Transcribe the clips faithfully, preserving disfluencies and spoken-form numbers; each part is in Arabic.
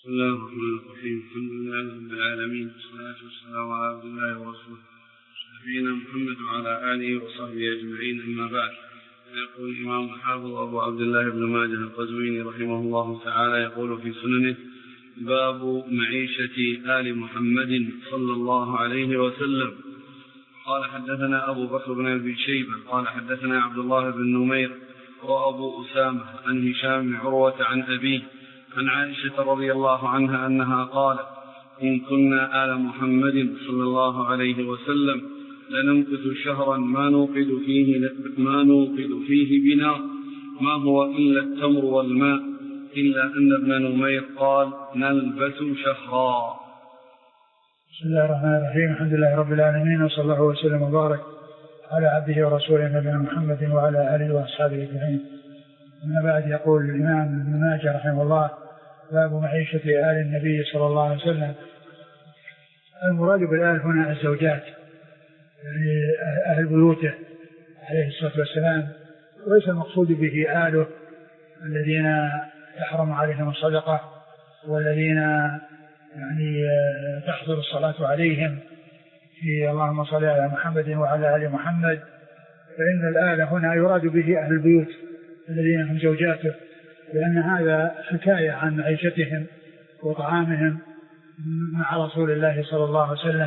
بسم الله الرحمن الرحيم. الحمد لله رب العالمين، والصلاة والسلام على عبد الله ورسوله نبينا محمد وعلى آله وصحبه أجمعين، أما بعد. يقول الإمام الحافظ أبو عبد الله بن ماجه القزويني رحمه الله تعالى يقول في سننه: باب معيشة آل محمد صلى الله عليه وسلم. قال حدثنا أبو بكر بن أبي شيبة قال حدثنا عبد الله بن نمير وأبو أسامة عن هشام بن عروة عن أبيه عن عائشة رضي الله عنها أنها قالت: إن كنا آل محمد صلى الله عليه وسلم لنمكث شهرا ما نوقد فيه ما نوقد فيه بنار، ما هو إلا التمر والماء، إلا أن ابن نمير قال: نلبث شهرا. بسم الله الرحمن الرحيم. الحمد لله رب العالمين، وصلى الله وسلم وبارك على عبده ورسوله نبينا محمد وعلى آله وأصحابه أجمعين. أما بعد، يقول الإمام ابن ماجه رحمه الله: باب معيشة آل النبي صلى الله عليه وسلم. المراد بالآل هنا الزوجات، يعني أهل بيوته عليه الصلاة والسلام، وليس المقصود به آله الذين يحرم عليهم الصدقة والذين يعني تحضر الصلاة عليهم في اللهم صل على محمد وعلى آل محمد، فإن الآل هنا يراد به أهل البيوت الذين هم زوجاته، لأن هذا حكاية عن عيشتهم وطعامهم مع رسول الله صلى الله عليه وسلم.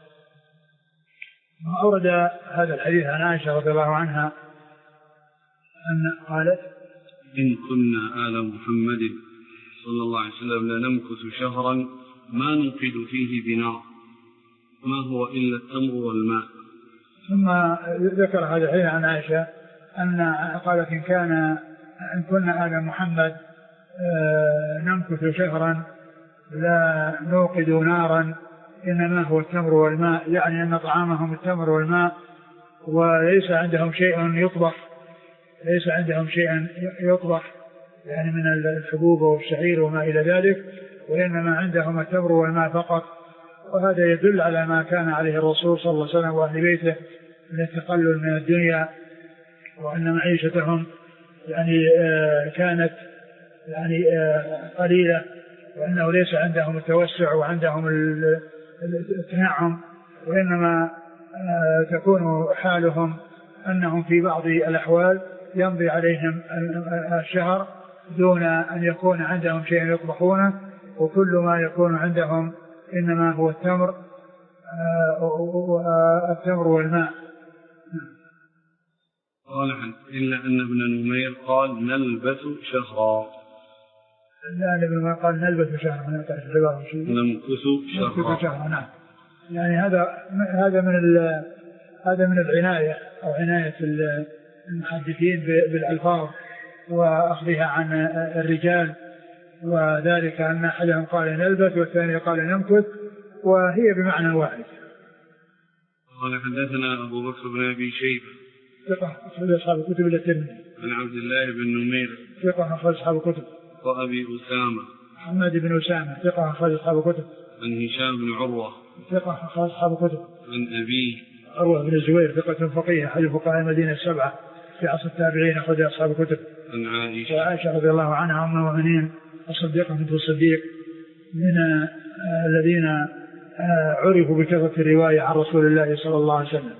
وأورد هذا الحديث عن عائشة رضي الله عنها أن قالت: إن كنا آل محمد صلى الله عليه وسلم لنمكث شهرا ما نوقد فيه بنار، ما هو إلا التمر والماء. ثم ذكر هذا الحديث عن عائشة أن قالت: إن كان إن كنا آل محمد نمكث شهرا لا نوقد نارا، إنما هو التمر والماء، يعني أن طعامهم التمر والماء، وليس عندهم شيء يطبخ ليس عندهم شيء يطبخ يعني من الحبوب والشعير وما إلى ذلك، وإنما عندهم التمر والماء فقط. وهذا يدل على ما كان عليه الرسول صلى الله عليه وسلم وأهل بيته من التقلل من الدنيا، وأن معيشتهم يعني آه كانت يعني آه قليلة، وأنه ليس عندهم التوسع وعندهم التنعم، وإنما آه تكون حالهم أنهم في بعض الأحوال يمضي عليهم الشهر دون أن يكون عندهم شيء يطبخونه، وكل ما يكون عندهم إنما هو التمر آه التمر والماء. قال: إلا أن ابن نمير قال: نلبث شهرا. إلا أن ابن نمير قال: نلبث شهرا، نمكث شهرا. نعم. يعني هذا هذا من هذا من العناية أو عناية المحدثين بالألفاظ وأخذها عن الرجال، وذلك أن أحدهم قال نلبث والثاني قال نمكث، وهي بمعنى واحد. قال: حدثنا أبو بكر بن أبي شيبة ثقة أخرج أصحاب الكتب إلا الترمذي. عن عبد الله بن نمير ثقة أخرج أصحاب الكتب. وأبي أسامة محمد بن أسامة ثقة أخرج أصحاب الكتب. عن هشام بن عروة ثقة أخرج أصحاب الكتب. عن أبيه عروة بن الزبير ثقة فقيه أحد فقهاء المدينة السبعة في عصر التابعين أخرج أصحاب الكتب. عن عائشة وعائشة رضي الله عنها أم المؤمنين الصديقة بنت الصديق من الذين عرفوا بكثرة الرواية عن رسول الله صلى الله عليه وسلم.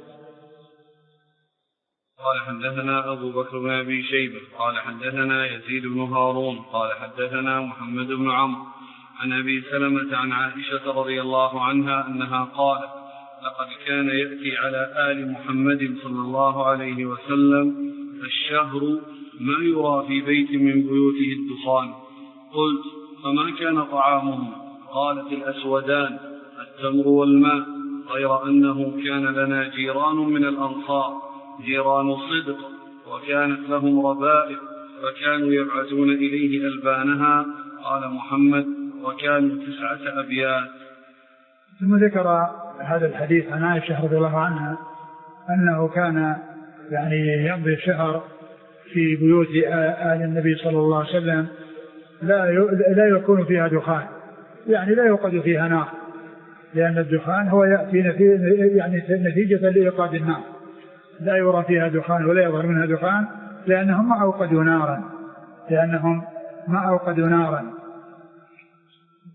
قال: حدثنا أبو بكر بن أبي شيبة قال حدثنا يزيد بن هارون قال حدثنا محمد بن عمرو عن أبي سلمة عن عائشة رضي الله عنها أنها قالت: لقد كان يأتي على آل محمد صلى الله عليه وسلم الشهر ما يرى في بيت من بيوته الدخان. قلت: فما كان طعامهم؟ قالت: الأسودان التمر والماء، غير أنه كان لنا جيران من الأنصار جيران صدق، وكانت لهم ربائب فكانوا يبعثون إليه ألبانها. قال محمد: وكانوا تسعة أبيات. ثم ذكر هذا الحديث عن عائشة رضي الله عنها أنه كان يعني يمضي الشهر في بيوت آل النبي صلى الله عليه وسلم لا لا يكون فيها دخان، يعني لا يوقد فيها نار، لأن الدخان هو يأتي يعني نتيجة لإيقاد النار، لا يرى فيها دخان ولا يظهر منها دخان، لأنهم ما أوقدوا نارا لأنهم ما أوقدوا نارا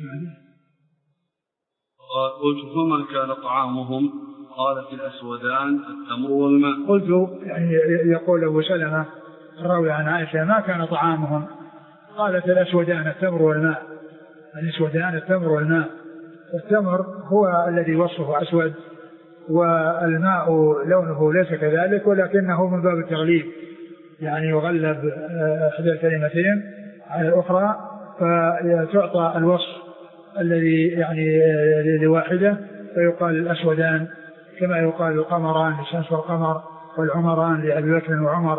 قلت فما كان طعامهم؟ قالت الأسودان التمر والماء. قلت يعني يقول أبو سلمة الراوي عن عائشة ما كان طعامهم؟ قالت الأسودان التمر والماء. الأسودان التمر والماء. التمر هو الذي وصفه أسود، والماء لونه ليس كذلك ولكنه من باب التغليب، يعني يغلب إحدى الكلمتين على الأخرى فتعطى الوصف الذي يعني لواحدة، فيقال الأسودان كما يقال القمران للشمس والقمر، والعمران لأبي بكر وعمر.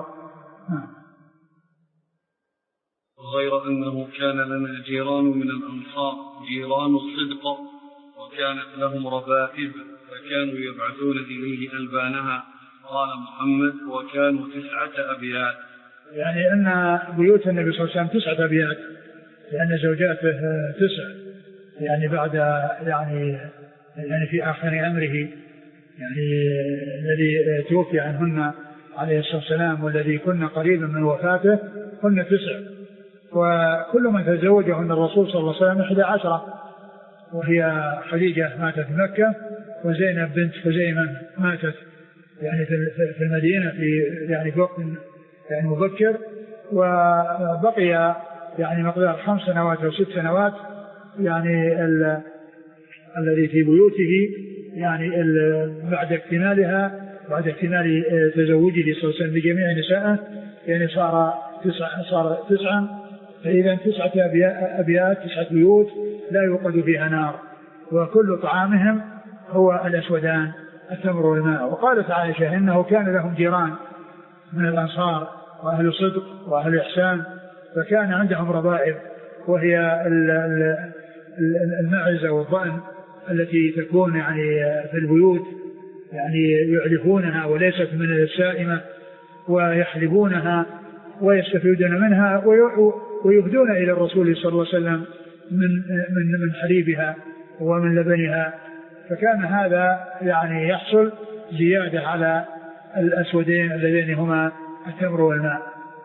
غير أنه كان لنا جيران من الأنصار جيران الصدق، وكانت لهم ربائب فكانوا يبعثون إليه ألبانها. قال محمد وكانوا تسعة أبيات. يعني أن بيوت النبي صلى الله عليه وسلم تسعة أبيات، لأن زوجاته تسع، يعني بعد يعني يعني في آخر أمره، يعني الذي توفي عنهن عليه الصلاة والسلام والذي كنا قريبا من وفاته كنا تسع، وكل من تزوجهن الرسول صلى الله عليه وسلم إحدى عشرة، وهي خديجة ماتت في مكة، وزينب بنت خزيمة ماتت يعني في المدينة في يعني في وقت يعني مبكر، وبقي يعني مقدار خمس سنوات أو ست سنوات يعني ال... الذي في بيوته يعني ال... بعد اكتمالها بعد اكتمال تزوجه صلى الله عليه وسلم بجميع نسائه، يعني صار تسعة صار تسعا، فإذا تسعة أبيات تسعة بيوت لا يوقد فيها نار، وكل طعامهم هو الأسودان التمر والماء. وقالت عائشة إنه كان لهم جيران من الأنصار وأهل صدق وأهل إحسان، فكان عندهم ربائب وهي المعز والضأن التي تكون يعني في البيوت، يعني يعلفونها وليست من السائمة، ويحلبونها ويستفيدون منها ويهدون إلى الرسول صلى الله عليه وسلم من من من حليبها ومن لبنها، فكان هذا يعني يحصل زيادة على الأسودين اللذين هما التمر والماء.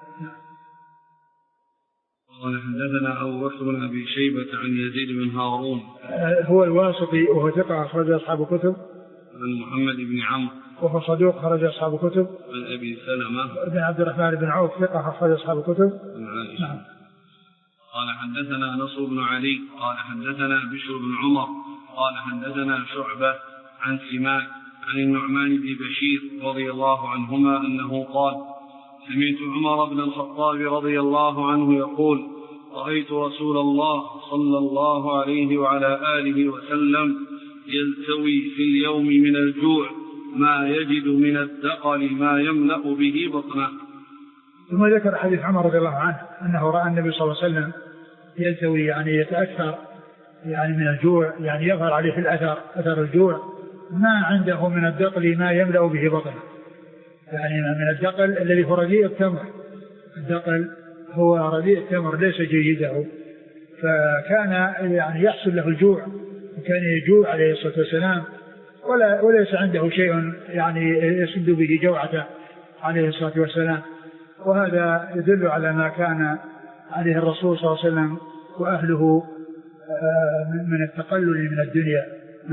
قال حدثنا أبو بكر بن أبي شيبة عن يزيد بن هارون هو الواسطي وهو ثقة أخرج أصحاب الكتب. عن محمد بن عمرو وهو صدوق خرج أصحاب الكتب. عن أبي سلمة بن عبد الرحمن بن عوف ثقة أخرج أصحاب الكتب. نعم. قال حدثنا نصر بن علي قال حدثنا بشر بن عمر قال حدثنا شعبة عن سماك عن النعمان بن بشير رضي الله عنهما أنه قال سمعت عمر بن الخطاب رضي الله عنه يقول رأيت رسول الله صلى الله عليه وعلى آله وسلم يلتوي في اليوم من الجوع ما يجد من الدقل ما يملأ به بطنه. ثم ذكر حديث عمر رضي الله عنه أنه رأى النبي صلى الله عليه وسلم يلتوي يعني يتأثر يعني من الجوع، يعني يظهر عليه الأثر أثر الجوع ما عنده من الدقل ما يملأ به بطنه، يعني من الدقل الذي هو رديء التمر. الدقل هو رديء التمر ليس جيده، فكان يعني يحصل له الجوع وكان يجوع عليه الصلاة والسلام ولا وليس عنده شيء يعني يسد به جوعته عليه الصلاة والسلام، وهذا يدل على ما كان عليه الرسول صلى الله عليه وسلم وأهله من التقلل من الدنيا.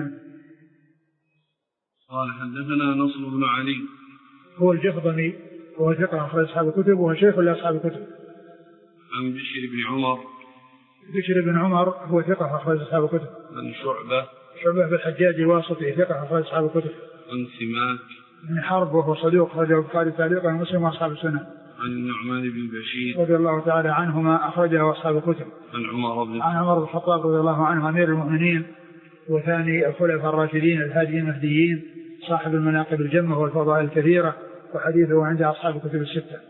قال حدثنا نصر بن علي هو الجهضمي وهو ثقة أخرج أصحاب الكتب وهو شيخ لأصحاب الكتب. عن بشر بن عمر بشر بن عمر هو ثقة أخرج أصحاب الكتب. عن شعبة شعبة بالحجاج الواسطي ثقة أخرج أصحاب الكتب. عن سماك بن حرب وهو صدوق أخرجه البخاري تعليقا ومسلم وأصحاب السنة. عن النعمان بن بشير رضي الله تعالى عنهما أخرجه أصحاب الكتب. عن عمر بن عن عمر بن الخطاب رضي الله عنه أمير المؤمنين وثاني الخلفاء الراشدين الهاديين المهديين صاحب المناقب الجمة والفضائل الكثيرة، وحديثه عند أصحاب الكتب الستة.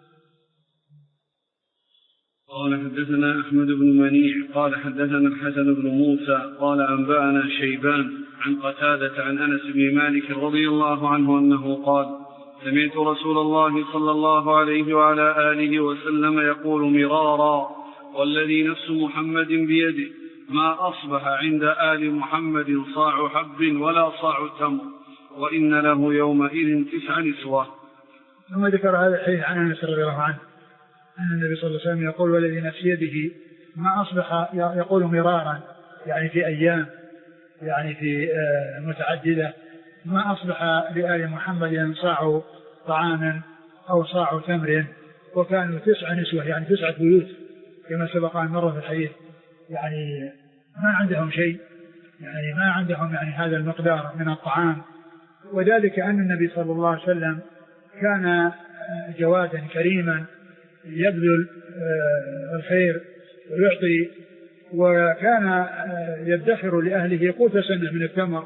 قال حدثنا أحمد بن منيع قال حدثنا الحسن بن موسى قال أنبأنا شيبان عن قتادة عن أنس بن مالك رضي الله عنه أنه قال سمعت رسول الله صلى الله عليه وعلى آله وسلم يقول مرارا والذي نفس محمد بيده ما أصبح عند آل محمد صاع حب ولا صاع تمر وإن له يومئذ تسع نسوة. ثم ذكر هذا الحديث عن أنس رضي الله عنه أن النبي صلى الله عليه وسلم يقول والذي نفس يده ما أصبح يقول مرارا يعني في أيام يعني في متعددة ما أصبح لآل محمد صاع طعام أو صاع تمر، وكانوا تسع نسوة يعني تسعة بيوت كما سبق أن مر في الحديث، يعني ما عندهم شيء، يعني ما عندهم يعني هذا المقدار من الطعام. وذلك أن النبي صلى الله عليه وسلم كان جوادا كريما يبذل الخير ويعطي، وكان يدخر لأهله قوت سنة من التمر،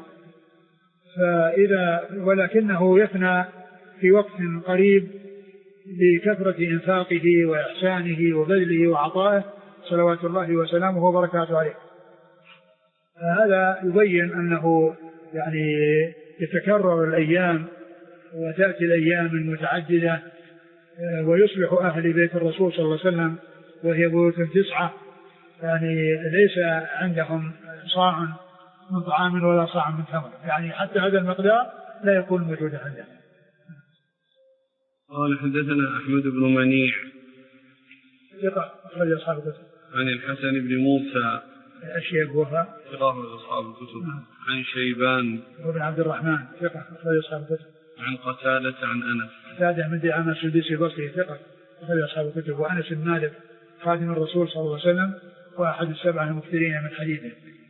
فإذا ولكنه يفنى في وقت قريب بكثرة إنفاقه وإحسانه وبذله وعطائه صلوات الله وسلامه وبركاته عليه. هذا يبين أنه يعني يتكرر الأيام وتأتي الأيام المتعددة ويصلح أهل بيت الرسول صلى الله عليه وسلم وهي بيوت تسعة، يعني ليس عندهم صاع من طعام ولا صاع من تمر، يعني حتى هذا المقدار لا يكون موجودا عندهم. قال حدثنا أحمد بن منيع ثقة أخرج أصحاب الكتب. عن الحسن بن موسى الأشيب وفاء ثقة أخرج أصحاب الكتب. عن شيبان وابن عبد الرحمن ثقة أخرج أصحاب الكتب. عن قتادة عن أنس قتادة من دعامة السديسي البصري ثقة أخرج أصحاب الكتب. وأنس بن مالك خادم الرسول صلى الله عليه وسلم وأحد السبعة المكثرين من حديثه.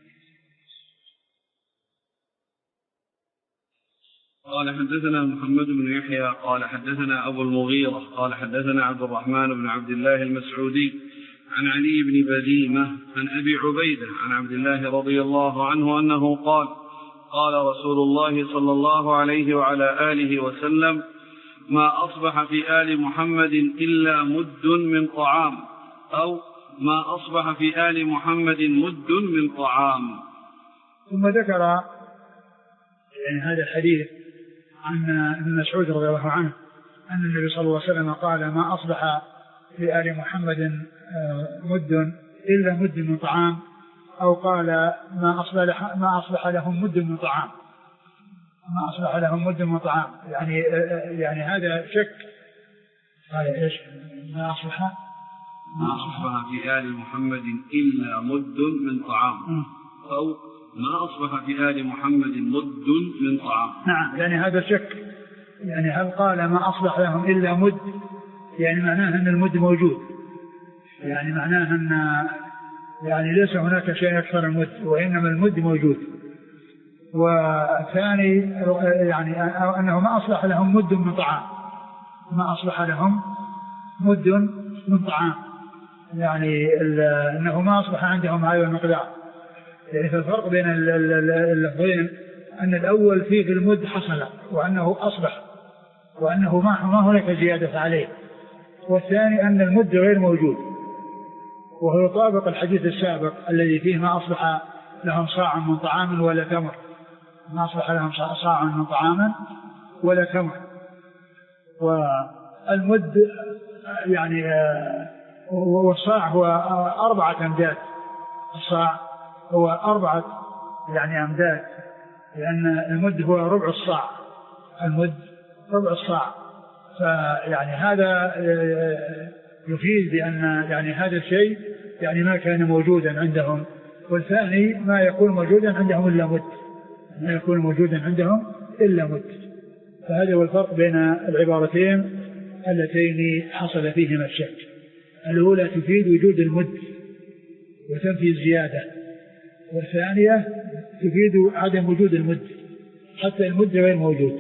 قال حدثنا محمد بن يحيى قال حدثنا أبو المغيرة قال حدثنا عبد الرحمن بن عبد الله المسعودي عن علي بن بديمة عن أبي عبيدة عن عبد الله رضي الله عنه أنه قال قال رسول الله صلى الله عليه وعلى آله وسلم ما أصبح في آل محمد إلا مد من طعام، أو ما أصبح في آل محمد مد من طعام. ثم ذكر يعني هذا الحديث عن ابن مسعود رضي الله عنه أن النبي صلى الله عليه وسلم قال ما أصبح في آل محمد مد إلا مد من طعام، أو قال ما أصبح, ما أصبح لهم مد من طعام ما أصبح لهم مد من طعام يعني يعني هذا شك. قال إيش ما أصبح ما أصبح في آل محمد إلا مد من طعام، أو ما أصبح في آل محمد مد من طعام. نعم، يعني هذا شك، يعني هل قال ما أصبح لهم إلا مد، يعني معناه أن المد موجود، يعني معناه أن يعني ليس هناك شيء أكثر المد وإنما المد موجود. والثاني يعني أنه ما أصبح لهم مد من طعام ما أصبح لهم مد من طعام يعني أنه ما أصبح عندهم هذا المقدار. يعني فالفرق بين اللفظين أن الأول فيه المد حصل وأنه أصبح وأنه ما هناك زيادة عليه، والثاني أن المد غير موجود، وهو يطابق الحديث السابق الذي فيه ما أصبح لهم صاع من طعام ولا تمر ما أصبح لهم صاع من طعام ولا تمر. والمد يعني والصاع هو أربعة أمداد، الصاع هو أربعة يعني أمداد، لأن المد هو ربع الصاع، المد ربع الصاع. فيعني هذا يفيد بأن يعني هذا الشيء يعني ما كان موجودا عندهم، والثاني ما يكون موجودا عندهم إلا مد ما يكون موجودا عندهم إلا مد. فهذا هو الفرق بين العبارتين اللتين حصل فيهما الشك. الأولى تفيد وجود المد وتنفي الزيادة، والثانية تفيد عدم وجود المد حتى المد غير موجود.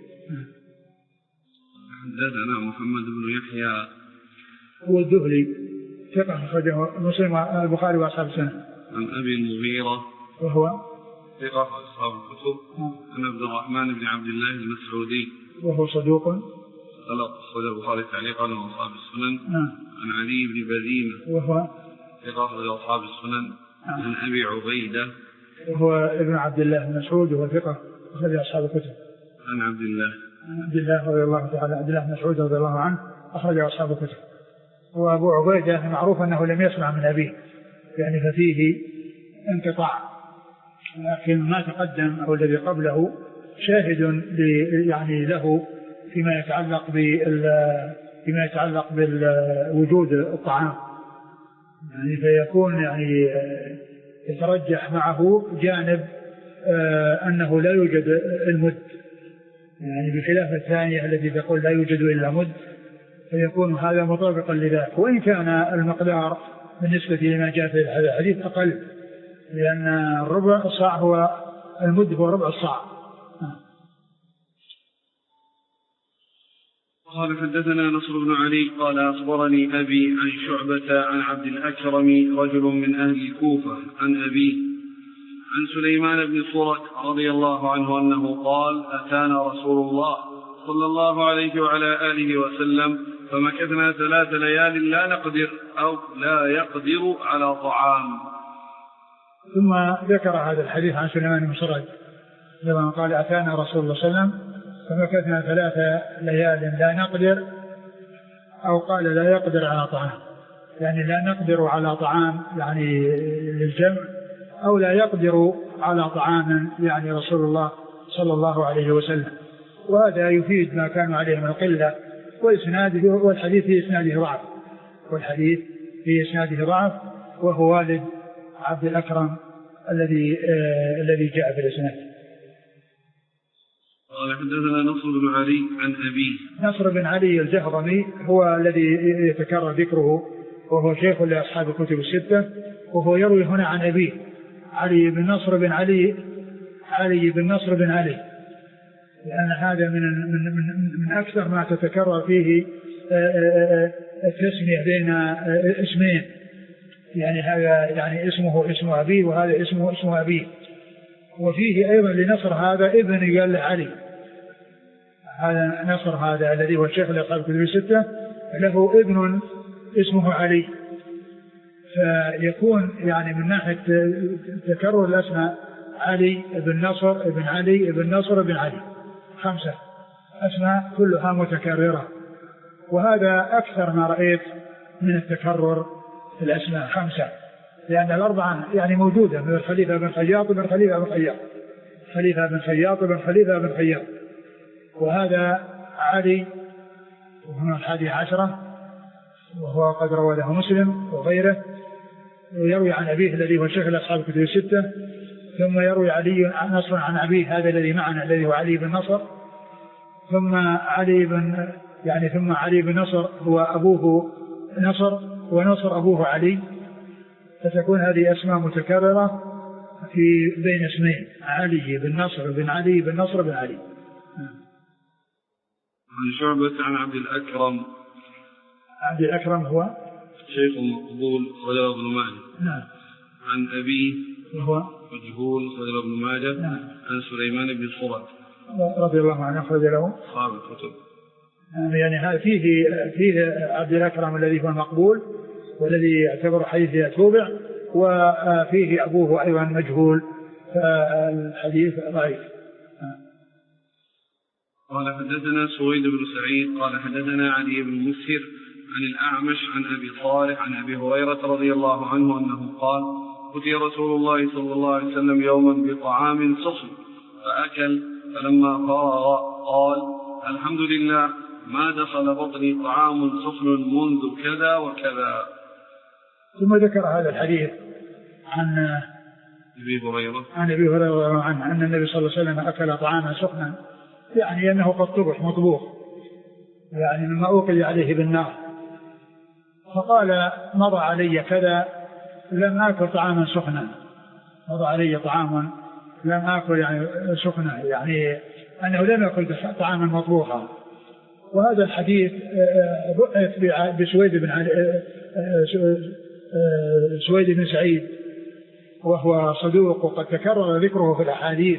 حدثنا محمد بن يحيى هو الذهلي ثقة أخرجه مسلم البخاري وأصحاب السنة. عن أبي المغيرة وهو ثقة أصحاب الكتب. عن عبد الرحمن بن عبد الله المسعودي وهو صدوق أخرج البخاري تعليقا وأصحاب السنن. عن علي بن بديمة وهو ثقة أخرج أصحاب السنن. عن أبي عبيدة وهو ابن عبد الله المسعود وهو ثقة أخرج أصحاب الكتب. عن عبد الله عبد الله رضي الله تعالى عبد الله بن مسعود رضي الله عنه أخرج أصحاب الكتب. وأبو عبيدة معروف أنه لم يسمع من أبيه، يعني ففيه انقطاع، لكن ما تقدم أو الذي قبله شاهد يعني له فيما يتعلق بال فيما يتعلق بالوجود الطعام، يعني فيكون يعني يترجح معه جانب آه أنه لا يوجد المد، يعني بخلاف الثانية التي تقول لا يوجد إلا مد، فيكون هذا مطابقا لذلك. وإن كان المقدار بالنسبة لما جاء في هذا الحديث أقل، لأن الربع الصاع هو المد هو ربع الصاع. قال حدثنا نصر بن علي قال أخبرني أبي عن شعبة عن عبد الأكرم رجل من أهل الكوفة عن أبيه عن سليمان بن صورة رضي الله عنه أنه قال أتانا رسول الله صلى الله عليه وعلى آله وسلم فمكثنا ثلاث ليال لا نقدر أو لا يقدر على طعام. ثم ذكر هذا الحديث عن سليمان بن صورة لما قال أتانا رسول الله صلى الله عليه وسلم فمكثنا ثلاث ليال لا نقدر، أو قال لا يقدر على طعام، يعني لا نقدر على طعام يعني للجمع، أو لا يقدر على طعام يعني رسول الله صلى الله عليه وسلم. وهذا يفيد ما كانوا عليه من القلة، وإسناده والحديث في إسناده ضعف، والحديث في إسناده ضعف، وهو والد عبد الأكرم الذي آه الذي جاء في الإسناد. قال حدثنا نصر بن علي عن أبيه. نصر بن علي الجهضمي هو الذي يتكرر ذكره، وهو شيخ لأصحاب الكتب الستة، وهو يروي هنا عن أبيه علي بن نصر بن علي علي بن نصر بن علي، لأن هذا من من من, من أكثر ما تتكرر فيه التسمية بين اسمين، يعني هذا يعني اسمه اسم أبيه وهذا اسمه اسم أبيه. وفيه أيضا لنصر هذا ابن قال له علي، هذا نصر هذا الذي هو الشيخ لأصحاب الكتب الستة له ابن اسمه علي، فيكون يعني من ناحية تكرر الأسماء علي بن نصر بن علي بن نصر بن علي، خمسة أسماء كلها متكررة، وهذا أكثر ما رأيت من التكرر في الأسماء خمسة، لأن الأربعة يعني موجودة من الخليفة بن خياط بن خليفة بن خياط خليفة بن خياط بن خليفة بن خياط، وهذا علي وهنا الحادي عشرة، وهو قد روى له مسلم وغيره، ويروي عن أبيه الذي هو شيخ لأصحاب الكتب الستة، ثم يروي علي نصر عن أبيه هذا الذي معنا الذي هو علي بن نصر، ثم علي بن يعني ثم علي بن نصر هو أبوه نصر، ونصر أبوه علي، فتكون هذه أسماء متكررة في بين اسمين علي بن نصر بن علي بن نصر بن علي. عن شعبة عن عبد الأكرم. عبد الأكرم هو شيخ مقبول خرج ابن ماجه. نعم. عن أبيه وهو مجهول خرج ابن ماجه. نعم. عن سليمان بن صورة رضي الله عنه خرج له أصحاب الكتب. يعني هذا فيه فيه عبد الأكرم الذي هو المقبول والذي يعتبر حديثه توبع، وفيه أبوه أيضا مجهول، فالحديث ضعيف. قال حدثنا سويد بن سعيد قال حدثنا علي بن مسهر عن الأعمش عن أبي صالح عن أبي هريرة رضي الله عنه أنه قال أتي رسول الله صلى الله عليه وسلم يوما بطعام صصل فأكل، فلما فرغ قال الحمد لله ما دخل بطني طعام صصل منذ كذا وكذا. ثم ذكر هذا الحديث عن أبي هريرة عن أبي هريرة عنه أن النبي صلى الله عليه وسلم أكل طعاما سخنا، يعني أنه قد طبخ مطبوخ، يعني مما أوقي عليه بالنار، فقال مضى علي كذا لم آكل طعاما سخنا، مضى علي طعاما لم آكل يعني سخنا، يعني أنه لم يأكل طعاما مطبوخا. وهذا الحديث ضعف بسويد بن سويد بن سعيد، وهو صدوق وقد تكرر ذكره في الأحاديث،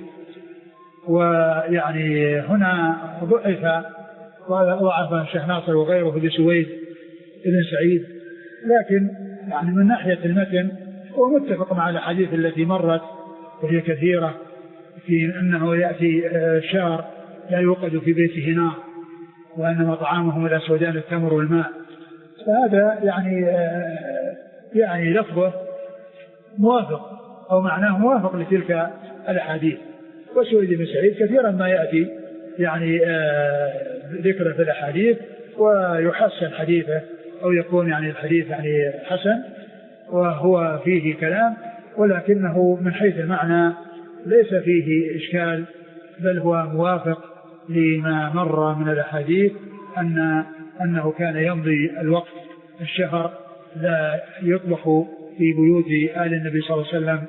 ويعني هنا ضعف ضعف الشيخ ناصر وغيره بسويد بن سعيد، لكن يعني من ناحية المتن هو متفق مع الأحاديث التي مرت وهي كثيرة في أنه يأتي شهر لا يوقد في بيته نار، وأنما طعامهم الأسودان التمر والماء، فهذا يعني يعني لفظه موافق أو معناه موافق لتلك الأحاديث. وسويد بن سعيد كثيرا ما يأتي يعني ذكره في الأحاديث ويحسن حديثه أو يكون يعني الحديث يعني حسن، وهو فيه كلام، ولكنه من حيث المعنى ليس فيه إشكال، بل هو موافق لما مر من الأحاديث أن أنه كان يمضي الوقت الشهر لا يطبخ في بيوت آل النبي صلى الله عليه وسلم،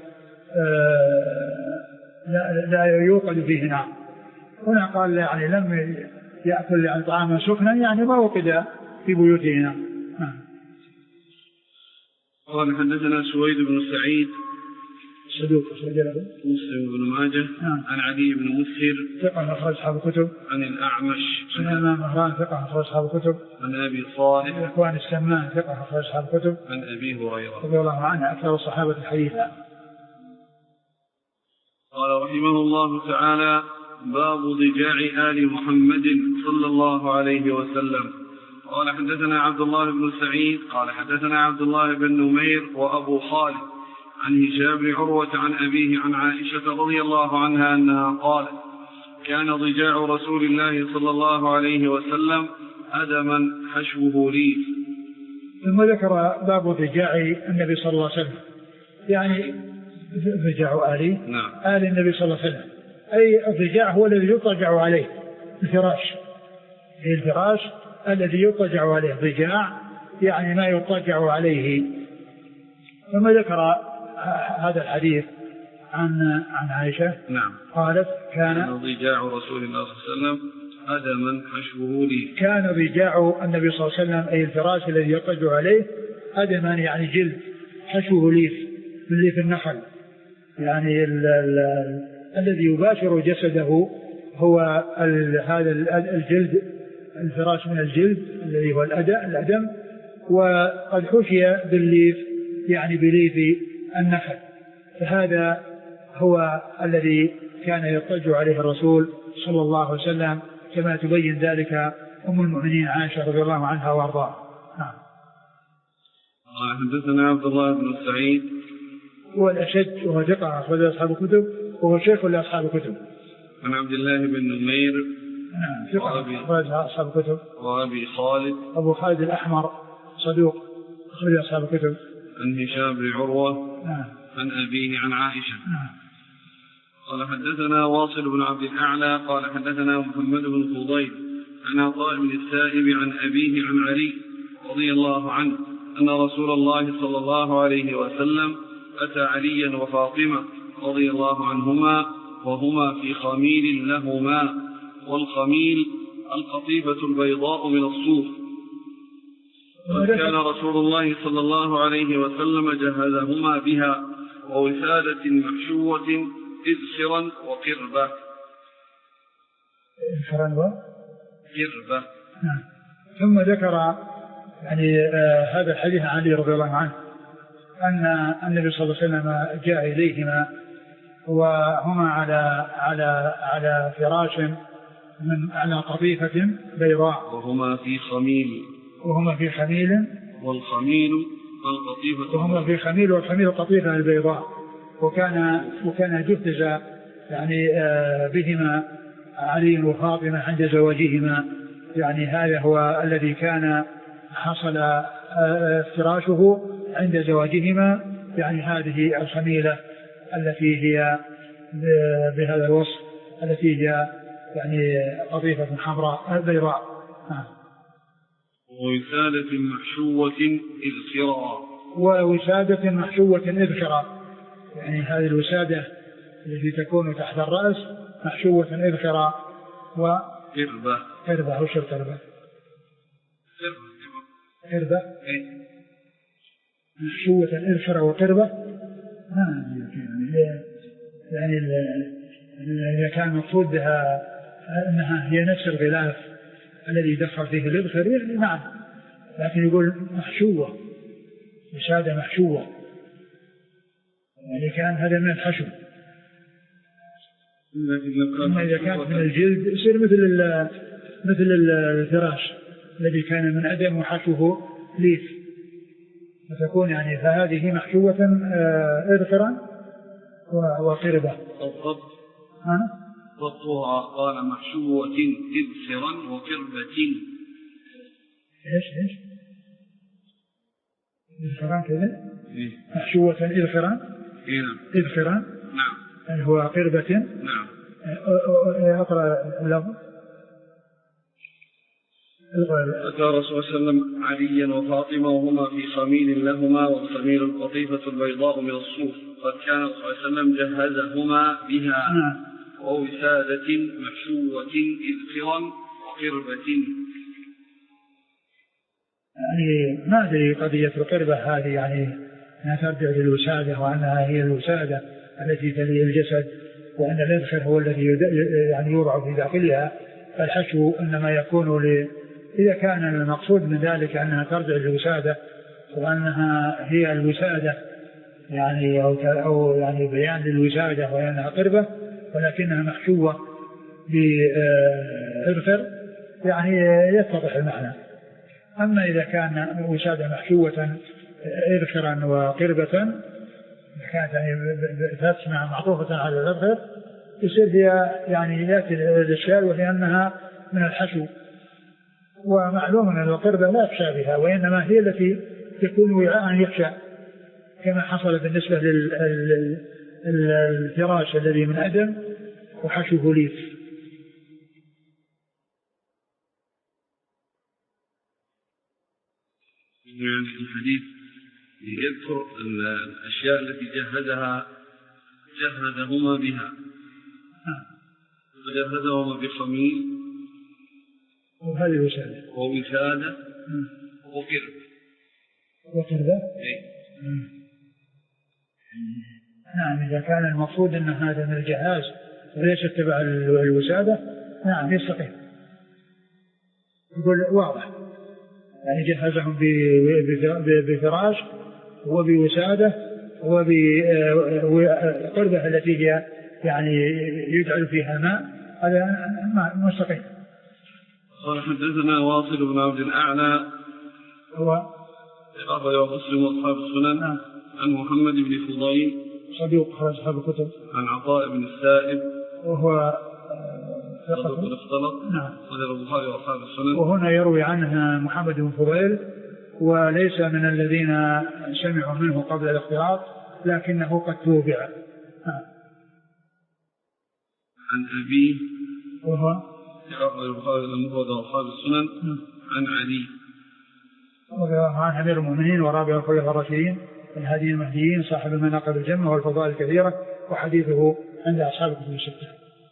لا, لا يوقد فيه نار. هنا قال يعني لم يأكل يعني طعاما سخنا، يعني ما وقد في بيوته نار. قال حدثنا سويد بن سعيد صدوق مسلم بن ماجه عن علي بن مسهر ثقة أخرج أصحاب الكتب، عن الأعمش سليمان مهران ثقة أخرج أصحاب الكتب، عن أبي صالح إخوان السمان ثقة أخرج أصحاب الكتب، عن أبي هريرة رضي الله عنه أكثر الصحابة حديثا. قال رحمه الله تعالى: باب ضجاع آل محمد صلى الله عليه وسلم. قال حدثنا عبد الله بن سعيد قال حدثنا عبد الله بن نمير وأبو خالد عن هشام بن عروة عن أبيه عن عائشة رضي الله عنها أنها قالت: كان ضجاع رسول الله صلى الله عليه وسلم أدما حشوه ليف. ثم ذكر باب ضجاع النبي صلى الله عليه وسلم، يعني ضجاع آل نعم. آل النبي صلى الله عليه وسلم، أي الضجاع هو الذي يضطجع عليه، الفراش، الفراش الذي يضطجع عليه، ضجاع يعني ما يضطجع عليه. ثم ذكر هذا الحديث عن عن عائشة نعم. قالت: كان ضجاع رسول الله صلى الله عليه وسلم أدما حشوه ليف. كان ضجاع النبي صلى الله عليه وسلم أي الفراش الذي يضطجع عليه أدما يعني جلد، حشوه ليف من ليف النخل، يعني ال ال الذي يباشر جسده هو هذا الجلد، الفراش من الجلد الذي هو الأدم، وقد حشي بالليف يعني بليف النخل، فهذا هو الذي كان يضطجع عليه الرسول صلى الله عليه وسلم، كما تبين ذلك أم المؤمنين عائشة رضي الله عنها وارضاها. نعم. حدثنا عبد الله بن سعيد هو الأشد وهو ثقة أخرج أصحاب الكتب، وهو شيخ لأصحاب الكتب. عن عبد الله بن نمير نعم ثقة أخرج أصحاب الكتب. وأبي خالد أبو خالد الأحمر صدوق أخرج أصحاب الكتب. عن هشام بن عروة نعم. عن أبيه عن عائشة. نعم. قال حدثنا واصل بن عبد الأعلى قال حدثنا محمد بن فضيل عن عطاء بن السائب عن أبيه عن علي رضي الله عنه أن رسول الله صلى الله عليه وسلم أتى عليا وفاطمة رضي الله عنهما وهما في خميل لهما، والخميل القطيفة البيضاء من الصوف. وكان رسول الله صلى الله عليه وسلم جهزهما بها ووسادة محشوة إذخرا وقربة. إذخرا وقربة. نعم. ثم ذكر يعني آه هذا الحديث عن علي رضي الله عنه أن النبي صلى الله عليه وسلم جاء إليهما وهما على على على فراش من على قطيفة بيضاء، وهما في خميل وهما في خميل والخميل القطيفة وهما في خميل والخميل القطيفة البيضاء. وكان وكان جهز يعني آه بهما علي وفاطمة عند زواجهما، يعني هذا هو الذي كان حصل آه فراشه عند زواجهما، يعني هذه الخميلة التي هي بهذا الوصف، التي هي يعني قطيفة حمراء بيضاء. ووسادة محشوة إذخرا، ووسادة محشوة إذخرا، يعني هذه الوسادة التي تكون تحت الرأس محشوة إذخرا وقربة. قربة وش القربة؟ قربة محشوة إذخرا وقربة. يعني إذا كان مقصود بها أنها هي نفس الغلاف الذي يدخل فيه الإذخر يعني نعم، لكن يقول محشوة، وسادة محشوة، يعني كان هذا من الحشو. أما إذا كانت من الجلد يصير مثل مثل الفراش الذي كان من عدم وحشوه ليف، فتكون يعني فهذه محشوة إذخرا وقربة. الضبط ها؟ ضبطها قال محشوة إذخرا وقربة. إيش إيش؟ إذخرا كذا؟ محشوة إذخرا إذخرا نعم هو قربة. نعم. أقرأ اللفظ. أتى رسول الله صلى الله عليه وسلم عليا وفاطمة وهما في خميل لهما، والخميل القطيفة البيضاء من الصوف، قد كان صلى الله عليه وسلم جهزهما بها. نعم. ووسادة مشوة إذخرا وقربة. يعني ما أدري قضية القربة هذه يعني أنها ترجع للوسادة وأنها هي الوسادة التي تلي الجسد، وأن الإذخر هو الذي يعني يوضع في داخلها، فالحشو إنما يكون ل... إذا كان المقصود من ذلك أنها ترجع للوسادة وأنها هي الوسادة يعني أو, أو يعني بيان للوسادة وأنها قربة ولكنها محشوة بإذخر يعني يتضح المعنى. أما إذا كان وسادة محشوة إذخرا وقربة كانت يعني تسمع معطوفة على الإذخر يصير هي يعني يأتي الإشكال وهي أنها من الحشو، ومعلوم أن القربة لا يخشى بها وإنما هي التي تكون وعاء يخشى، كما حصل بالنسبة للفراش الذي من أدم وحشوه ليف. يعني الحديث يذكر الأشياء التي جهزها جهزهما بها، وجهزهما بخميل وهذه وسادة ووسادة وقرب وقربة. نعم إذا كان المقصود أن هذا من الجهاز وليس تبع الوسادة نعم يستقيم، يقول واضح يعني جهزهم بفراش وبوسادة وبقربة التي هي يعني يجعل فيها ماء، هذا مستقيم. قال حدثنا واصل بن عبد الأعلى هو أخرجه مسلم وأصحاب السنن عن محمد بن فضيل صديق أخرج أصحاب الكتب عن عطاء بن السائب وهو صدوق اختلط نعم أخرجه البخاري وأصحاب السنن. وهنا يروي عنها محمد بن فضيل وليس من الذين سمعوا منه قبل الاختلاط لكنه قد توبع. عن أبيه وهو أخرجه البخاري وأصحاب السنن عن علي عن أمير المؤمنين ورابع الخلفاء الراشدين الهادي المهديين صاحب المناقب الجمة والفضائل الكثيرة، وحديثه عند أصحاب الكتب الستة.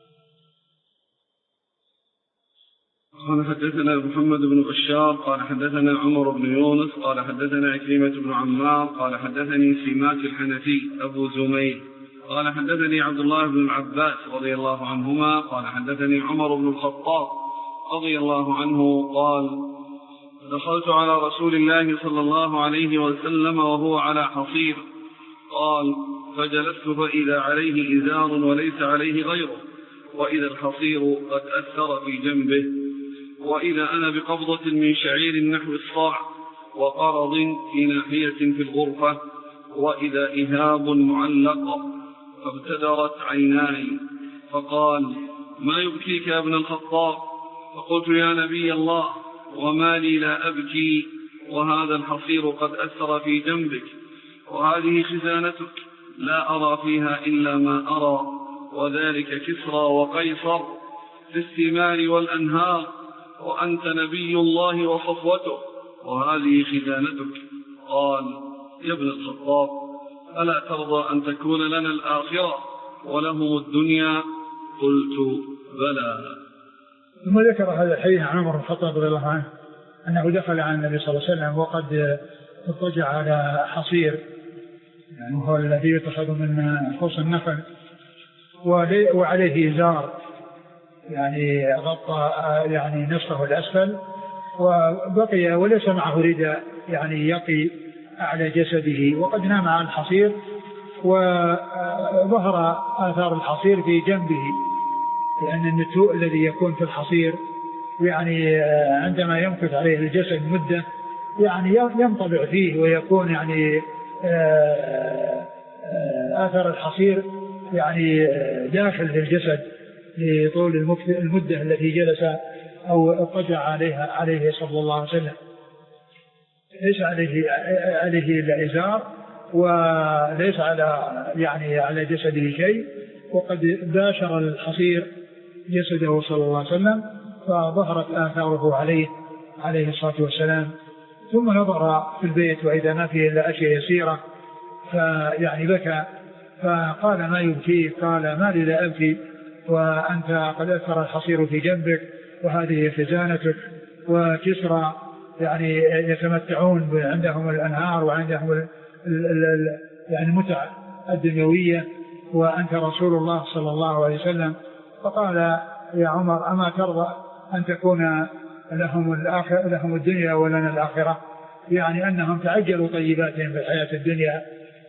قال حدثنا محمد بن بشار قال حدثنا عمر بن يونس قال حدثنا عكرمة بن عمار قال حدثني سماك الحنفي أبو زميل قال حدثني عبد الله بن العباس رضي الله عنهما قال حدثني عمر بن الخطاب رضي الله عنه قال دخلت على رسول الله صلى الله عليه وسلم وهو على حصير، قال فجلست فإذا عليه إزار وليس عليه غيره، وإذا الحصير قد أثر في جنبه، وإذا أنا بقبضة من شعير نحو الصاع وقرض في ناحية في الغرفة، وإذا إهاب معلق، فابتدرت عيناي فقال ما يبكيك يا ابن الخطاب؟ فقلت يا نبي الله وما لي لا أبكي وهذا الحصير قد أثر في جنبك، وهذه خزانتك لا أرى فيها إلا ما أرى، وذلك كسرى وقيصر في الثمار والأنهار، وأنت نبي الله وصفوته، وهذه خزانتك. قال يا ابن الخطاب ألا ترضى أن تكون لنا الآخرة ولهم الدنيا؟ قلت بلى. ثم ذكر هذا الحديث عن عمر بن الخطاب رضي الله عنه أنه دخل على النبي صلى الله عليه وسلم وقد اضطجع على حصير يعني هو الذي يتخذ من خص النخل وعليه إزار يعني غطى يعني نصفه الأسفل، وبقي وليس معه رداء يعني يقي أعلى جسده، وقد نام على الحصير وظهر آثار الحصير في جنبه، لأن النتوء الذي يكون في الحصير يعني عندما يمكث عليه الجسد مدة يعني ينطبع فيه ويكون يعني آثار الحصير يعني داخل في الجسد لطول المدة التي جلس أو اضطجع عليها عليه صلى الله عليه وسلم. ليس عليه عليه إلا إزار وليس على يعني على جسده شيء، وقد باشر الحصير جسده صلى الله عليه وسلم فظهرت آثاره عليه عليه الصلاة والسلام. ثم نظر في البيت وإذا ما فيه إلا أشياء يسيرة فيعني بكى، فقال ما يبكيك؟ قال ما لي لا أبكي وأنت قد أثر الحصير في جنبك وهذه خزانتك، وكسرى يعني يتمتعون عندهم الأنهار وعندهم ال ال ال يعني المتع الدنيوية وأنت رسول الله صلى الله عليه وسلم. فقال يا عمر أما ترضى أن تكون لهم الآخرة لهم الدنيا ولنا الآخرة، يعني أنهم تعجلوا طيباتهم في الحياة الدنيا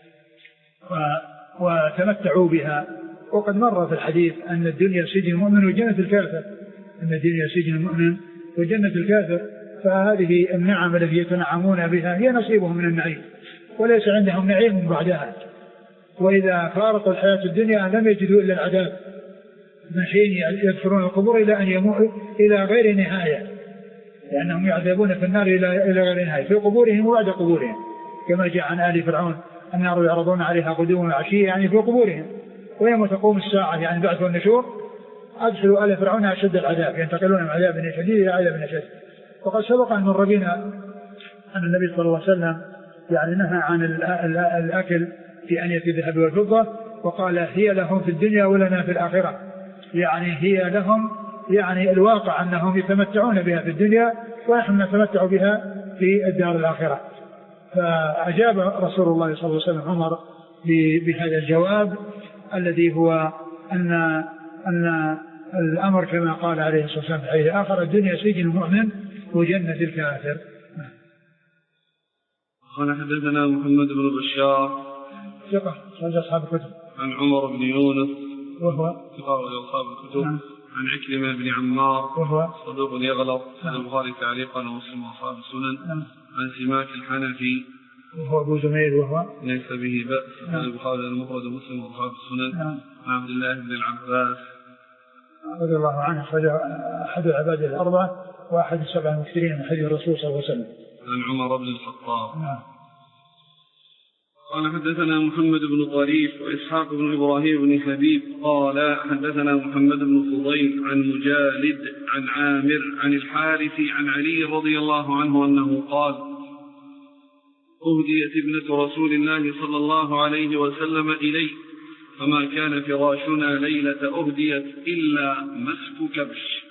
وتمتعوا بها. وقد مر في الحديث أن الدنيا سجن المؤمن وجنة الكافر، أن الدنيا سجن المؤمن وجنة الكافر، فهذه النعم التي يتنعمون بها هي نصيبهم من النعيم، وليس عندهم نعيم بعدها. وإذا فارقوا الحياة الدنيا لم يجدوا إلا العذاب من حين يدخلون القبور إلى أن يموتوا إلى غير نهاية، لأنهم يعذبون في النار إلى غير نهاية في قبورهم وبعد قبورهم، كما جاء عن آل فرعون النار يعرضون عليها غدوا وعشيا يعني في قبورهم. ويوم تقوم الساعة يعني بعث النشور أدخلوا آل فرعون أشد العذاب، ينتقلون من عذاب شديد إلى عذاب شديد. وقد سبق أن مر بنا أن النبي صلى الله عليه وسلم يعني نهى عن الأكل في أنية الذهب والفضة، وقال هي لهم في الدنيا ولنا في الآخرة، يعني هي لهم يعني الواقع أنهم يتمتعون بها في الدنيا ونحن نتمتع بها في الدار الآخرة. فأجاب رسول الله صلى الله عليه وسلم عمر بهذا الجواب الذي هو أن أن الأمر كما قال عليه الصلاة والسلام في الحديث الآخر الدنيا سجن المؤمن وجنة الكافر. قال حدثنا محمد بن بشار ثقة صحيح أصحاب الكتب، عن عمر بن يونس وهو ثقة أصحاب الكتب، عن عكرمة بن عمار وهو صدوق يغلط، عن البخاري تعليقا ومسلم وأصحاب السنن، عن سماك الحنفي وهو أبو زميل وهو ليس به بأس، عن البخاري المفرد ومسلم وأصحاب السنن، عن عبد الله بن العباس رضي الله عنه أحد العباد الأربعة وأحد السبع المكثرين من حديث الرسول صلى الله عليه وسلم. عن عمر بن الخطاب. نعم. قال حدثنا محمد بن طريف وإسحاق بن إبراهيم بن حبيب قال حدثنا محمد بن فضيل عن مجالد عن عامر عن الحارث عن علي رضي الله عنه أنه قال أهديت ابنة رسول الله صلى الله عليه وسلم إلي فما كان فراشنا ليلة أهديت إلا مسك كبش.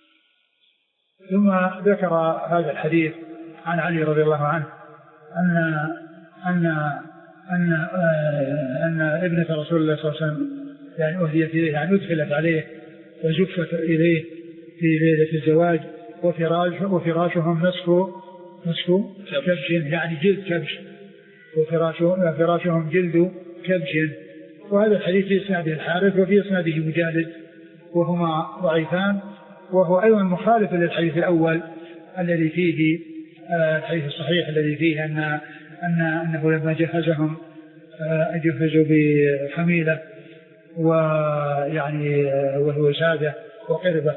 ثم ذكر هذا الحديث عن علي رضي الله عنه أن أن أن أن ابنة رسول الله صلى الله عليه وسلم يعني أهديت إليه يعني أدخلت عليه وزفت إليه في ليلة الزواج، وفراش وفراشهم نصف نصف كبش يعني جلد كبش، وفراشهم جلد كبش. وهذا الحديث في إسناده الحارث وفي إسناده مجالد وهما ضعيفان، وهو أيضا مخالف للحديث الأول الذي فيه الحديث الصحيح الذي فيه أن أن أنه لما جهزهم جهزوا بحميلة ويعني وهو سادة وقربة.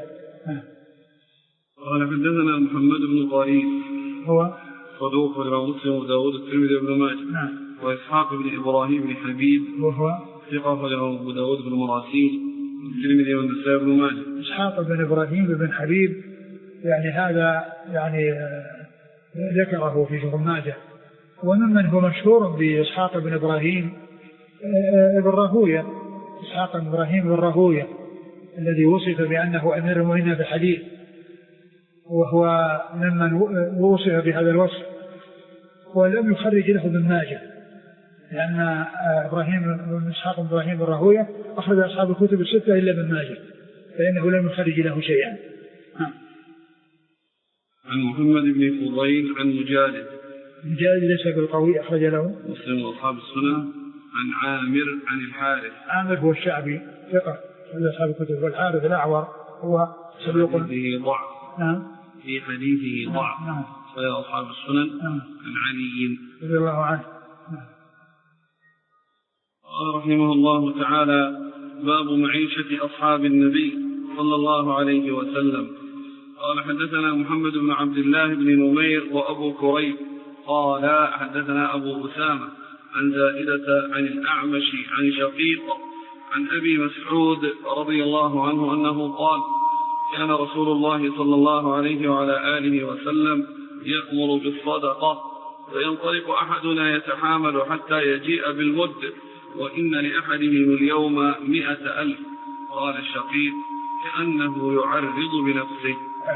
قال حدثنا محمد بن طريف هو صدوق رواه مسلم وداود الترمذي وابن ماجه. نعم. وإسحاق بن إبراهيم بن حبيب وهو ثقة رواه أبو داود بن مراسيل الترمذي والنسائي وابن ماجه. إسحاق بن إبراهيم بن حبيب يعني هذا يعني ذكره في ابن ماجه. وممن هو مشهور بإسحاق بن إبراهيم بن راهوية، إسحاق بن إبراهيم بن راهوية الذي وصف بأنه أمير المؤمنين في الحديث، وهو ممن وصف بهذا الوصف ولم يخرج له ابن ماجه، لأن إبراهيم بن إسحاق بن إبراهيم بن راهوية أخرج أصحاب الكتب الستة إلا ابن ماجه، فإنه لم يخرج له شيئا. عن محمد بن فضيل عن مجالد مجالد ليس بالقوي أخرج له مسلم وأصحاب السنن. عن عامر عن الحارث عامر هو الشعبي ثقة من أصحاب الكتب، والحارث الأعور هو صدوق فيه ضعف. نعم. في حديثه ضعف. نعم. ويا أصحاب السنن. نعم. عن علي رضي الله عنه. نعم. قال رحمه الله تعالى باب معيشة أصحاب النبي صلى الله عليه وسلم. قال حدثنا محمد بن عبد الله بن نمير وأبو كريب قال حدثنا أبو أسامة عن زائدة عن الأعمش عن شقيق عن أبي مسعود رضي الله عنه أنه قال كان رسول الله صلى الله عليه وعلى آله وسلم يأمر بالصدقة فينطلق أحدنا يتحامل حتى يجيء بالمد وإن لأحدهم اليوم مئة ألف. قال الشقيق كأنه يعرض بنفسه.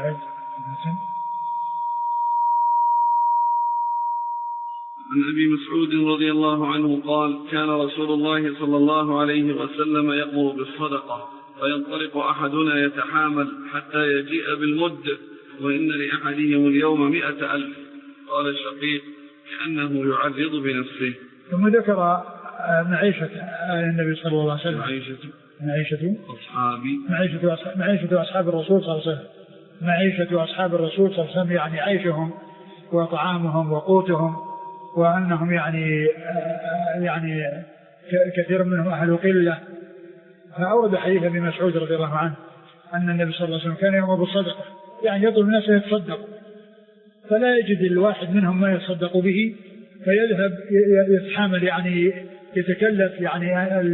عن أبي مسعود رضي الله عنه قال كان رسول الله صلى الله عليه وسلم يأمر بالصدقة فينطلق أحدنا يتحامل حتى يجيء بالمد وإن لأحدهم اليوم مئة ألف. قال الشقيق كأنه يعرض بنفسه. ثم ذكر معيشة النبي صلى الله عليه وسلم معيشة معيشة أصحابي معيشة أصحاب معيشة أصحاب الرسول صلى الله عليه وسلم معيشة أصحاب الرسول صلى الله عليه وسلم يعني عيشهم وطعامهم وقوتهم وأنهم يعني يعني كثير منهم أهل قلة. فأورد حديث ابن مسعود رضي الله عنه أن النبي صلى الله عليه وسلم كان يأمر بالصدقة يعني يطلب الناس يتصدق فلا يجد الواحد منهم ما يتصدق به فيذهب يتحامل يعني يتكلف يعني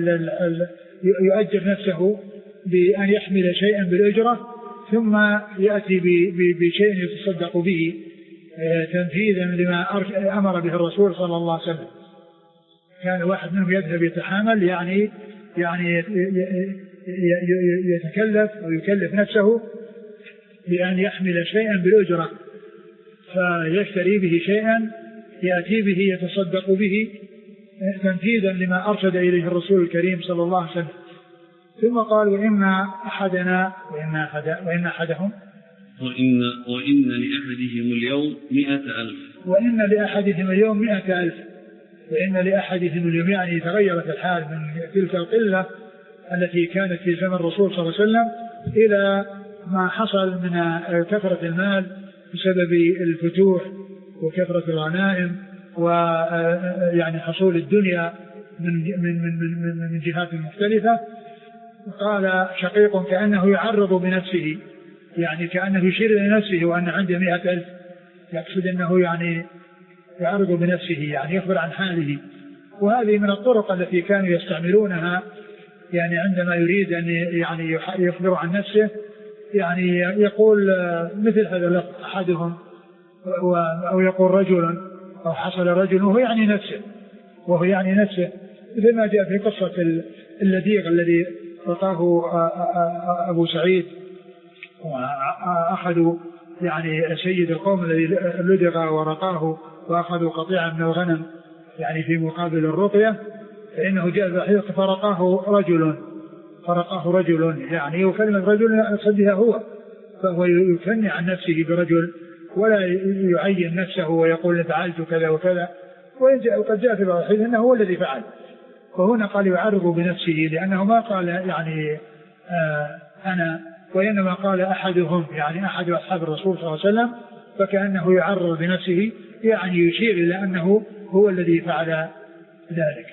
يؤجر نفسه بأن يحمل شيئا بالأجرة ثم يأتي بشيء يتصدق به تنفيذا لما أمر به الرسول صلى الله عليه وسلم. كان واحد منهم يذهب يتحامل يعني يعني يتكلف ويكلف نفسه بأن يحمل شيئا بالأجرة فيشتري به شيئا يأتي به يتصدق به تنفيذا لما أرشد إليه الرسول الكريم صلى الله عليه وسلم. ثم قال وإن أحدنا وإن, أحد وإن أحدهم وإن, وإن لأحدهم اليوم مئة ألف وإن لأحدهم اليوم مئة ألف وإن لأحدهم اليوم يعني تغيرت الحال من تلك القلة التي كانت في زمن الرسول صلى الله عليه وسلم إلى ما حصل من كثرة المال بسبب الفتوح وكثرة الغنائم ويعني حصول الدنيا من من من من, من جهات مختلفة. قال شقيق كأنه يعرض بنفسه يعني كأنه يشير إلى نفسه وأن عنده مئة ألف يقصد أنه يعني يعرض بنفسه يعني يخبر عن حاله. وهذه من الطرق التي كانوا يستعملونها يعني عندما يريد أن يعني يخبر عن نفسه يعني يقول مثل هذا اللفظ أحدهم أو يقول رجل أو حصل رجل وهو يعني نفسه وهو يعني نفسه مثل ما جاء في قصة اللديغ الذي رقاه أبو سعيد وأخذوا يعني سيد القوم الذي لدغ ورقاه وأخذوا قطيعا من الغنم يعني في مقابل الرقية فإنه جاء بحيث فرقاه رجل فرقاه رجل يعني وكلمة رجل صدها هو فهو يكني عن نفسه برجل ولا يعين نفسه ويقول فعلت كذا وكذا وقد جاء في بعض الحديث أنه هو الذي فعل. فهنا قال يعرض بنفسه لأنه ما قال يعني آه أنا وإنما قال أحدهم يعني أحد أصحاب الرسول صلى الله عليه وسلم فكأنه يعرض بنفسه يعني يشير إلى أنه هو الذي فعل ذلك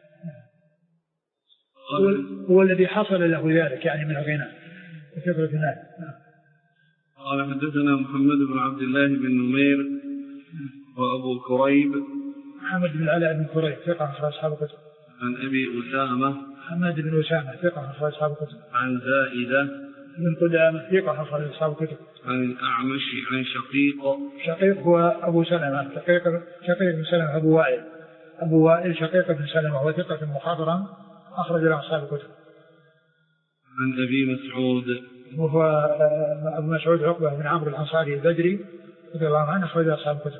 هو الذي حصل له ذلك يعني من الغنى وكثرة المال. قال حدثنا محمد بن عبد الله بن نمير وأبو كريب محمد بن العلاء بن كريب ثقة أخرج أصحاب الكتب. عن أبي أسامة محمد بن أسامة ثقة أخرج أصحاب الكتب. عن زائدة بن قدامة ثقة أخرج أصحاب الكتب. عن الأعمش عن شقيق شقيق هو أبو سلمة شقيق شقيق بن سلمة أبو وائل أبو وائل شقيق بن سلمة وهو ثقة مخضرم أخرج له أصحاب الكتب. عن أبي مسعود وهو أبو مسعود عقبة بن عمرو الأنصاري البدري رضي الله عنه أخرج أصحاب الكتب.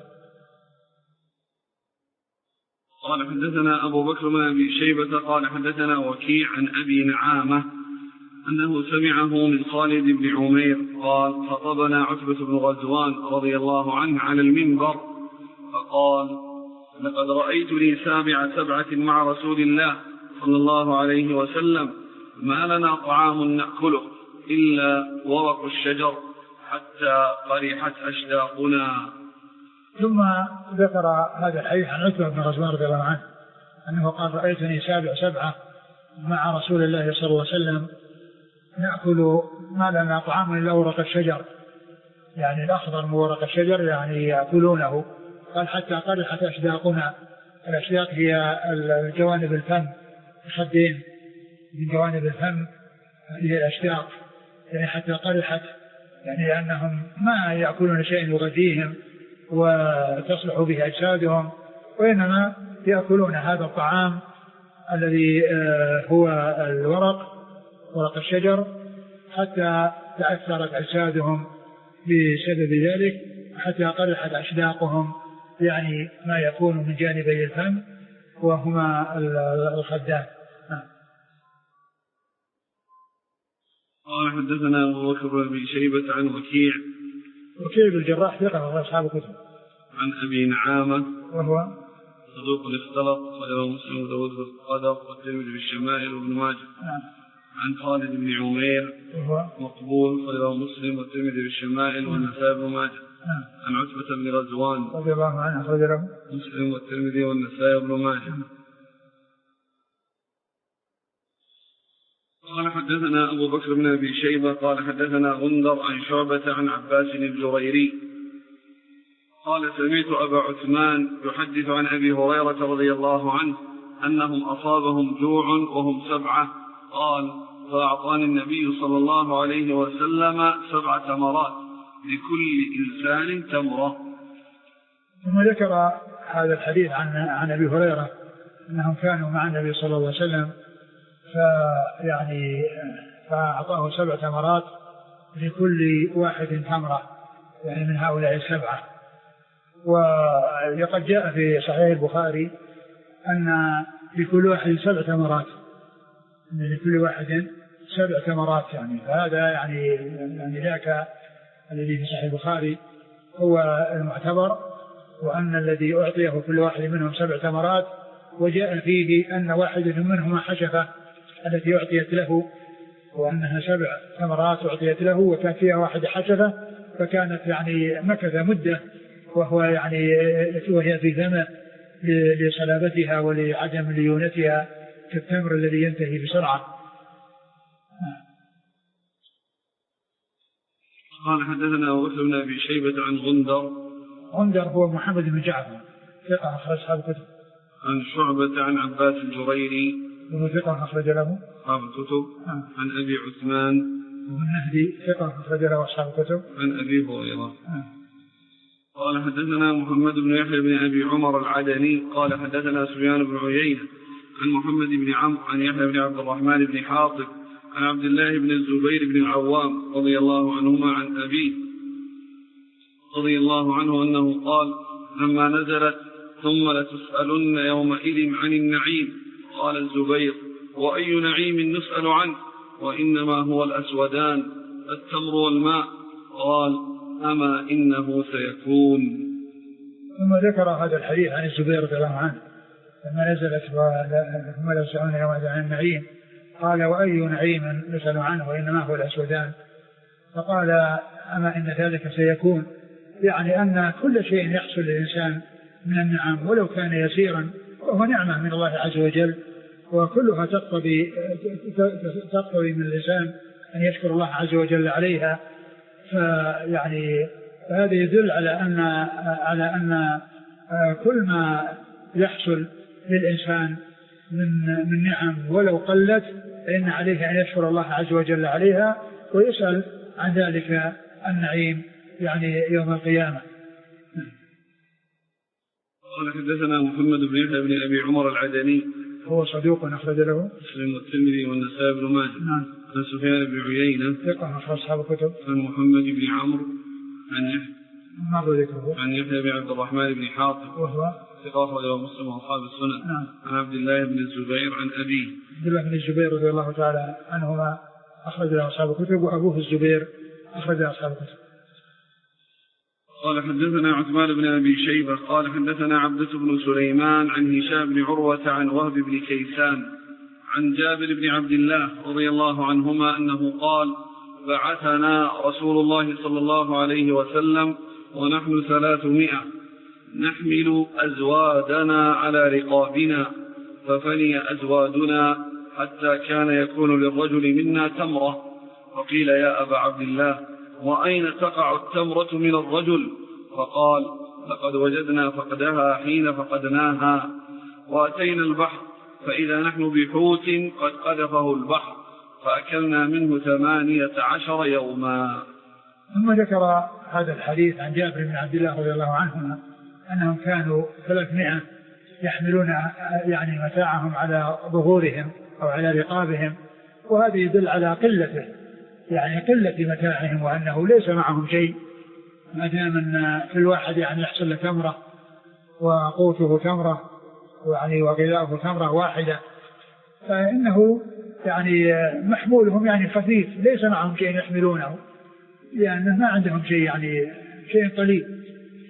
قال حدثنا أبو بكر بن أبي شيبة قال حدثنا وكيع عن أبي نعامة أنه سمعه من خالد بن عمير قال خطبنا عتبة بن غزوان رضي الله عنه على المنبر فقال لقد رأيتني سابع سبعة مع رسول الله صلى الله عليه وسلم ما لنا طعام نأكله إلا ورق الشجر حتى قرحت أشداقنا. ثم ذكر هذا الحديث عن عتبة بن غزوان رضي الله عنه أنه قال رأيتني سابع سبعة مع رسول الله صلى الله عليه وسلم نأكل ما لنا طعام إلا ورق الشجر يعني الأخضر من ورق الشجر يعني يأكلونه. قال حتى قرحت أشداقنا الأشداق هي الجوانب الفم، الخدين من جوانب الفم هي الأشداق، يعني حتى قرحت، يعني لأنهم ما يأكلون شيء يغذيهم وتصلح به أجسادهم، وإنما يأكلون هذا الطعام الذي هو الورق، ورق الشجر، حتى تأثرت أجسادهم بسبب ذلك، حتى قرحت أشداقهم، يعني ما يكون من جانبي الفم وهما الخدان. قال حدثنا أبو بكر بن أبي شيبة عن وكيع وكيع بن الجراح ثقة من أصحاب الكتب. عن أبي نعامة وهو صدوق اختلط، وله مسلم وداود في القدر والترمذي بالشمائل وابن ماجه. عن خالد بن عمير وهو مقبول، وله مسلم والترمذي بالشمائل والنسائي وابن ماجه. عن عتبة بن غزوان رضي الله عنه أخرج له مسلم والترمذي والنسائي وابن ماجه. قال حدثنا أبو بكر بن أبي شيبة قال حدثنا غندر عن شعبة عن عباس الجريري قال سمعت أبا عثمان يحدث عن أبي هريرة رضي الله عنه أنهم أصابهم جوع وهم سبعة، قال فأعطاني النبي صلى الله عليه وسلم سبع تمرات لكل إنسان تمرة. ثم ذكر هذا الحديث عن عن أبي هريرة أنهم كانوا مع النبي صلى الله عليه وسلم فيعني فأعطاه سبع تمرات لكل واحد تمرة، يعني من هؤلاء السبعة. وقد جاء في صحيح البخاري أن لكل واحد سبع تمرات، أن لكل واحد سبع تمرات، يعني هذا يعني يعني ذاك الذي في صحيح البخاري هو المعتبر، وأن الذي أعطيه كل واحد منهم سبع تمرات، وجاء فيه أن واحد منهما حشفة التي أعطيت له، وأنها سبع تمرات أعطيت له وكان فيها واحد حشفة، فكانت يعني مكث مدة وهو يعني وهي في فمه لصلابتها ولعدم ليونتها كالتمر الذي ينتهي بسرعة. قال حدثنا أبو بكر بن أبي شيبة عن غندر غندر هو محمد بن جعفر ثقة أخرج أصحاب الكتب. عن شعبة عن عباس الجريري وهو ثقة أخرج له أصحاب الكتب. عن أبي عثمان والنهدي ثقة أخرج له أصحاب الكتب. عن أبي هريرة. قال حدثنا محمد بن يحيى بن أبي عمر العدني قال حدثنا سفيان بن عيينة عن محمد بن عمرو عن يحيى بن عبد الرحمن بن حاطب عن عبد الله بن الزبير بن العوام رضي الله عنهما عن أبيه رضي الله عنه أنه قال لما نزلت ثم لتسألن يومئذ عن النعيم، قال الزبير وأي نعيم نسأل عنه وإنما هو الأسودان التمر والماء، قال أما إنه سيكون. ثم ذكر هذا الحديث عن الزبير رضي الله عنه لما نزلت ثم لتسألن يومئذ عن النعيم، قال وأي نعيم نسأل عنه وإنما هو الأسودان، فقال أما إن ذلك سيكون، يعني أن كل شيء يحصل للإنسان من النعم ولو كان يسيرا وهو نعمة من الله عز وجل، وكلها تقتضي تقتضي من الإنسان أن يشكر الله عز وجل عليها. فيعني هذا يدل على أن على أن كل ما يحصل للإنسان من من نعم ولو قلت فإن عليه أن يشكر الله عز وجل عليها ويسأل عن ذلك النعيم يعني يوم القيامة. قال حدثنا محمد بن يحيى بن أبي عمر العدني هو صدوق أخرج له مسلم والترمذي والنسائي بن ماجه. نعم. عن سفيان بن عيينة ثقة أخرج أصحاب الكتب. عن محمد بن عمرو عن يحيى مر ذكره عن يحيى بن عبد الرحمن بن حاطب وهو ثقة أخرجه مسلم وأصحاب السنن. نعم. عن عبد الله بن الزبير عن أبيه عبد الله بن الزبير رضي الله تعالى عنهما أخرج له أصحاب الكتب، وأبوه الزبير أخرج له أصحاب الكتب. قال حدثنا عثمان بن أبي شيبة قال حدثنا عبدة بن سليمان عن هشام بن عروة عن وهب بن كيسان عن جابر بن عبد الله رضي الله عنهما أنه قال بعثنا رسول الله صلى الله عليه وسلم ونحن ثلاثمائة نحمل أزوادنا على رقابنا، ففني أزوادنا حتى كان يكون للرجل منا تمرة، فقيل يا أبا عبد الله وأين تقع التمرة من الرجل؟ فقال لقد وجدنا فقدها حين فقدناها، وأتينا البحر فإذا نحن بحوت قد قذفه البحر فأكلنا منه ثمانية عشر يوما. ثم ذكر هذا الحديث عن جابر بن عبد الله رضي الله عنهما أنهم كانوا ثلاثمائة يحملون يعني متاعهم على ظهورهم أو على رقابهم، وهذا يدل على قلته يعني قلة متاعهم وأنه ليس معهم شيء، ما دام أن في الواحد يعني يحصل له تمرة وقوته تمرة يعني وغذاؤه تمرة واحدة، فإنه يعني محمولهم يعني خفيف ليس معهم شيء يحملونه لأنه ما عندهم شيء يعني شيء قليل.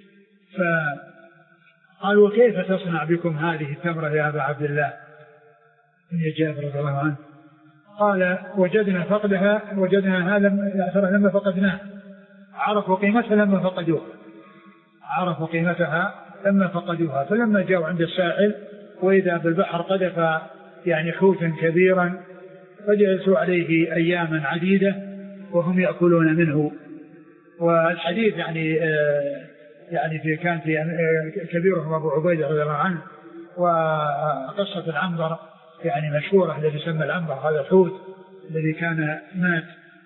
فقال وكيف تصنع بكم هذه التمرة يا أبا عبد الله يا جابر رضي الله عنه؟ قال وجدنا فقدها وجدنا هذا لما فقدناه، عرفوا قيمتها لما فقدوها عرفوا قيمتها لما فقدوها فلما جاءوا عند الساحل وإذا بالبحر قذف يعني حوتا كبيرا فجلسوا عليه أياما عديدة وهم يأكلون منه. والحديث يعني آه يعني في كان في آه كبيرهم أبو عبيدة رضي الله عنه، وقصة العنبر يعني مشهورة الذي سمى العنبر هذا الحوت الذي كان مات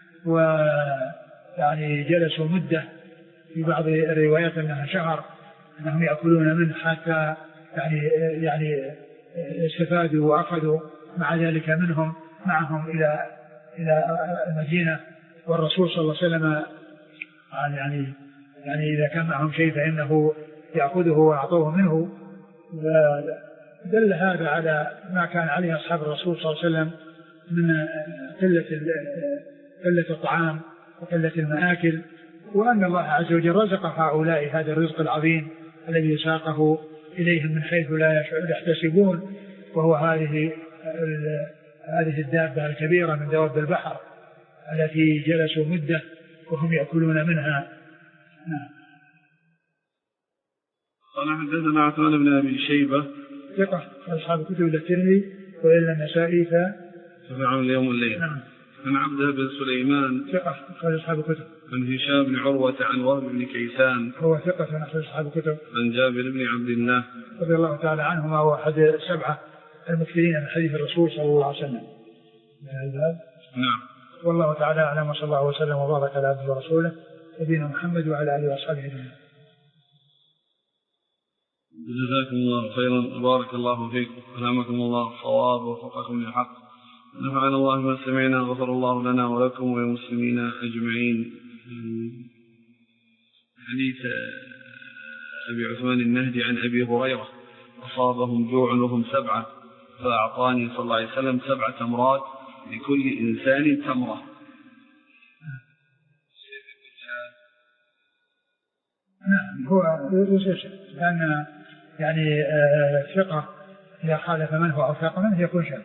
ويعني جلسوا مدة في بعض الروايات أنها شهر أنهم يأكلون منه حتى يعني يعني استفادوا وأخذوا مع ذلك منهم معهم إلى إلى المدينة. والرسول صلى الله عليه وسلم قال يعني يعني إذا كان معهم شيء فإنه يأخذه ويعطوه منه. دل هذا على ما كان عليه أصحاب الرسول صلى الله عليه وسلم من قلة قلة الطعام وقلة المآكل، وأن الله عز وجل رزق هؤلاء هذا الرزق العظيم الذي ساقه إليهم من حيث لا يحتسبون، وهو هذه هذه الدابة الكبيرة من دواب البحر التي جلسوا مدة وهم يأكلون منها. نعم. قال حدثنا عثمان بن أبي شيبة ثقة أصحاب الكتب الترمذي وإلا النسائي ففعل اليوم الليل. نعم. عن عبده بن سليمان ثقة أصحاب الكتب. عن هشام بن عروة عن وهب بن كيسان هو ثقة أصحاب الكتب. عن جابر بن عبد الله رضي الله تعالى عنهما هو أحد السبعة المكثرين من حديث الرسول صلى الله عليه وسلم. نعم. والله تعالى أعلم وصلى الله وسلم وبارك على عبده ورسوله نبينا محمد وعلى آله وأصحابه أجمعين. جزاكم الله خيرا وبارك الله فيكم ونعمكم الله الصواب ووفقكم للحق نفعنا الله ما سمعنا غفر الله لنا ولكم وللمسلمين أجمعين. حديث أبي عثمان النهدي عن أبي هريرة أصابهم جوع وهم سبعة فأعطاني صلى الله عليه وسلم سبع تمرات لكل إنسان تمرة. نعم هو يسير لأن يعني ثقة إذا خالف من هو أوثق منه يكون شاذ.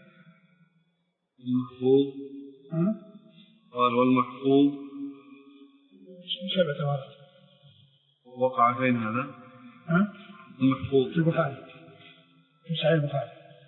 المحفوظ قال والمحفوظ سبع تمرات وقع فين هذا؟ ها؟ المحفوظ في البخاري في صحيح البخاري.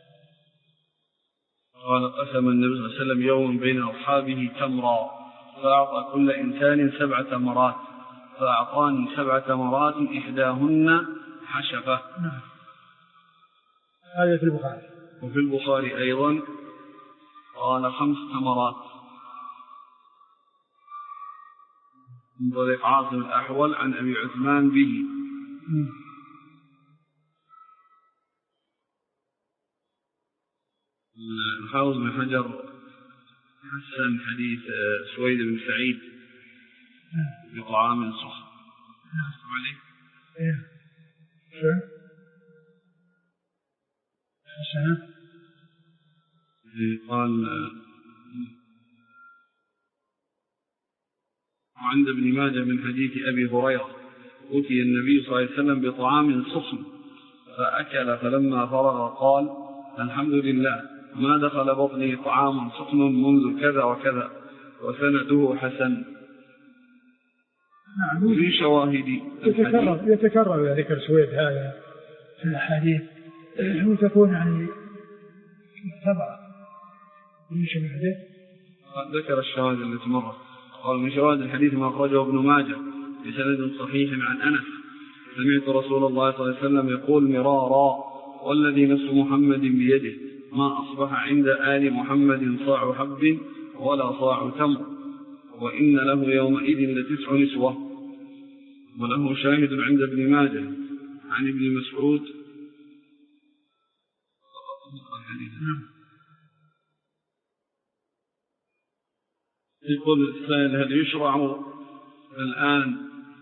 قال قسم النبي صلى الله عليه وسلم يوم بين أصحابه تمرا فأعطى كل إنسان سبع تمرات فأعطاني سبع تمرات إحداهن حشفة. نعم. هذا في البخاري. وفي البخاري أيضا قال خمس تمرات من طريق عاصم الأحول عن أبي عثمان به. م. الحافظ بن حجر حسن حديث سويد بن سعيد بطعام سخن. عليه ايه شو حسن قال وعند ابن ماجه من حديث أبي هريرة أتي النبي صلى الله عليه وسلم بطعام سخن فأكل فلما فرغ قال الحمد لله ما دخل بطني طعام سخن منذ كذا وكذا وسنده حسن. نعم. في شواهد يتكرر يتكرر ذكر سويد هذا في الأحاديث وتكون يعني سبعة من شواهده. ذكر الشواهد التي مرت قال من شواهد الحديث ما أخرجه ابن ماجه بسند صحيح عن أنس سمعت رسول الله صلى الله عليه وسلم يقول مرارا والذي نفس محمد بيده ما أصبح عند آل محمد صاع حب ولا صاع تمر، وإن له يومئذ لتسع نسوة. وله شاهد عند ابن ماجه عن ابن مسعود يقول السائل: هل يشرع الآن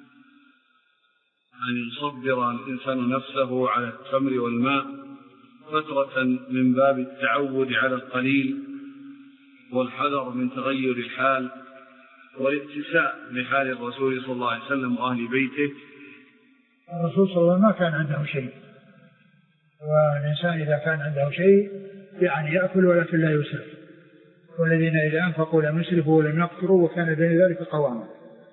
أن يصبر الإنسان نفسه على التمر والماء فترة من باب التعود على القليل والحذر من تغير الحال والاتساء بحال الرسول صلى الله عليه وسلم وأهل بيته؟ الرسول صلى الله عليه وسلم ما كان عنده شيء، والإنسان إذا كان عنده شيء يعني يأكل ولكن لا يسرف، والذين إذا أنفقوا لم يسرفوا ولم يقتروا وكان بين ذلك قواما.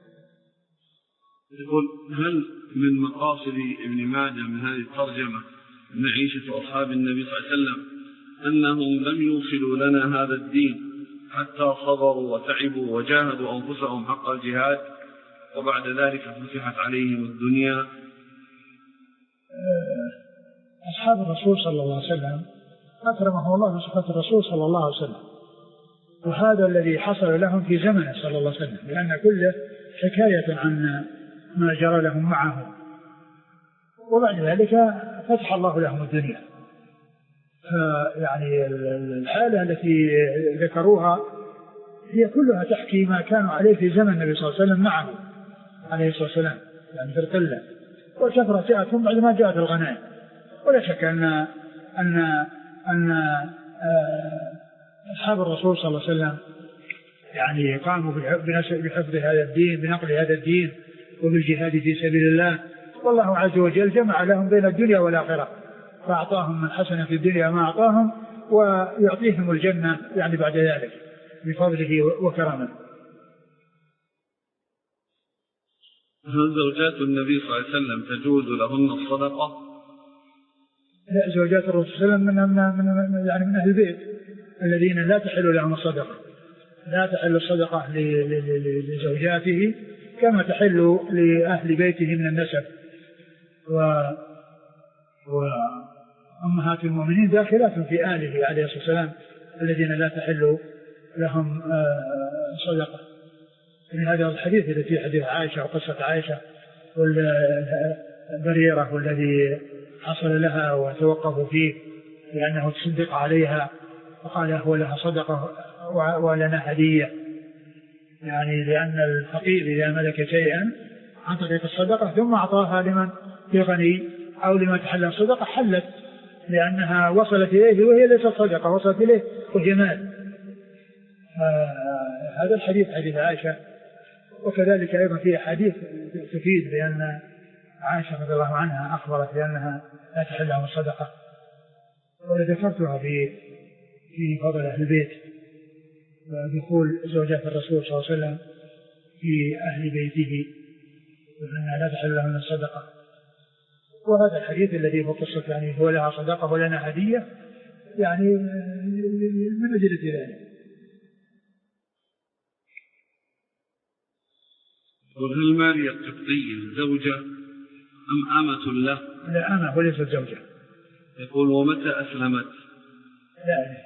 يقول: هل من مقاصد ابن ماجه من هذه الترجمة معيشة أصحاب النبي صلى الله عليه وسلم أنهم لم يوصلوا لنا هذا الدين حتى صبروا وتعبوا وجاهدوا أنفسهم حق الجهاد وبعد ذلك فتحت عليهم الدنيا؟ أصحاب الرسول صلى الله عليه وسلم أكرمهم الله بصفة الرسول صلى الله عليه وسلم، وهذا الذي حصل لهم في زمنه صلى الله عليه وسلم، لأن كله حكاية عن ما جرى لهم معه، وبعد ذلك فتح الله لهم الدنيا. يعني الحالة التي ذكروها هي كلها تحكي ما كانوا عليه في زمن النبي صلى الله عليه وسلم معه عليه الصلاة والسلام، يعني في القلة، وكثرة جاءتهم بعد ما جاءت الغنائم. ولا شك أن أن أن أصحاب الرسول صلى الله عليه وسلم يعني قاموا بحفظ هذا الدين، بنقل هذا الدين وبالجهاد في سبيل الله، والله عز وجل جمع لهم بين الدنيا والآخرة، فأعطاهم من حسن في الدنيا ما أعطاهم، ويعطيهم الجنة يعني بعد ذلك بفضله وكرمه. هل زوجات النبي صلى الله عليه وسلم تجوز لهن الصدقة؟ لا، زوجات الرسول صلى الله عليه وسلم من, من, من, يعني من أهل البيت الذين لا تحل لهم الصدقة، لا تحل الصدقة لزوجاته كما تحل لأهل بيته من النسب، و وأمهات المؤمنين داخلات في آله عليه الصلاة والسلام الذين لا تحل لهم صدقة. من هذا الحديث الذي في حديث عائشة وقصة عائشة والبريرة والذي حصل لها وتوقفوا فيه لأنه تصدق عليها فقال هو لها صدقة ولنا هدية، يعني لأن الفقير إذا ملك شيئا عن طريق الصدقة ثم أعطاها لمن يغني أو لمن تحل صدقة حلت، لأنها وصلت إليه وهي ليست صدقة، وصلت إليه وهي مال. هذا الحديث حديث عائشة. وكذلك أيضا في حديث تفيد بأن عائشة رضي الله عنها أخبرت بأنها لا تحل لهم الصدقة، وذكرتها في في فضل أهل البيت ودخول زوجات الرسول صلى الله عليه وسلم في أهل بيته وأنها لا تحل لهم الصدقة. وهذا الحديث الذي هو قصة يعني هو لها صدقة ولنا هدية يعني من أجل ذلك. وهل ماريا القبطية زوجة أم أمة له؟ لا، أمة وليست زوجة. يقول: ومتى أسلمت؟ لا.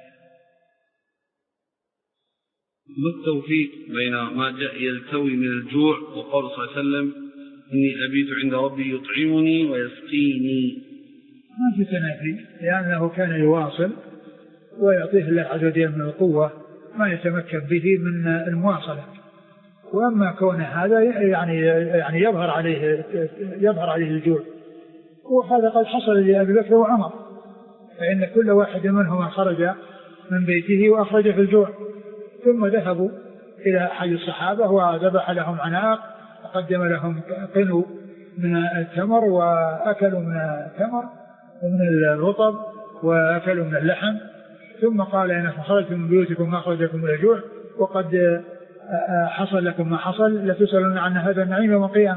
ما التوفيق بين ما جاء يلتوي من الجوع وقال صلى الله عليه وسلم: إني أبيت عند ربي يطعمني ويسقيني؟ ما في تنافي، لأنه كان يواصل ويعطيه الله عز وجل من القوة ما يتمكن به من المواصلة. وأما كون هذا يعني يعني يظهر عليه يظهر عليه الجوع، وهذا قد حصل لأبي بكر وعمر، فإن كل واحد منهما خرج من بيته وأخرج في الجوع، ثم ذهبوا إلى حي الصحابة وذبح لهم عناق وقدم لهم قنو من التمر وأكلوا من التمر ومن الرطب وأكلوا من اللحم، ثم قال إنكم خرجتم من بيوتكم ما أخرجكم من الجوع وقد حصل لكم ما حصل لتسألون عن هذا النعيم يوم القيامة.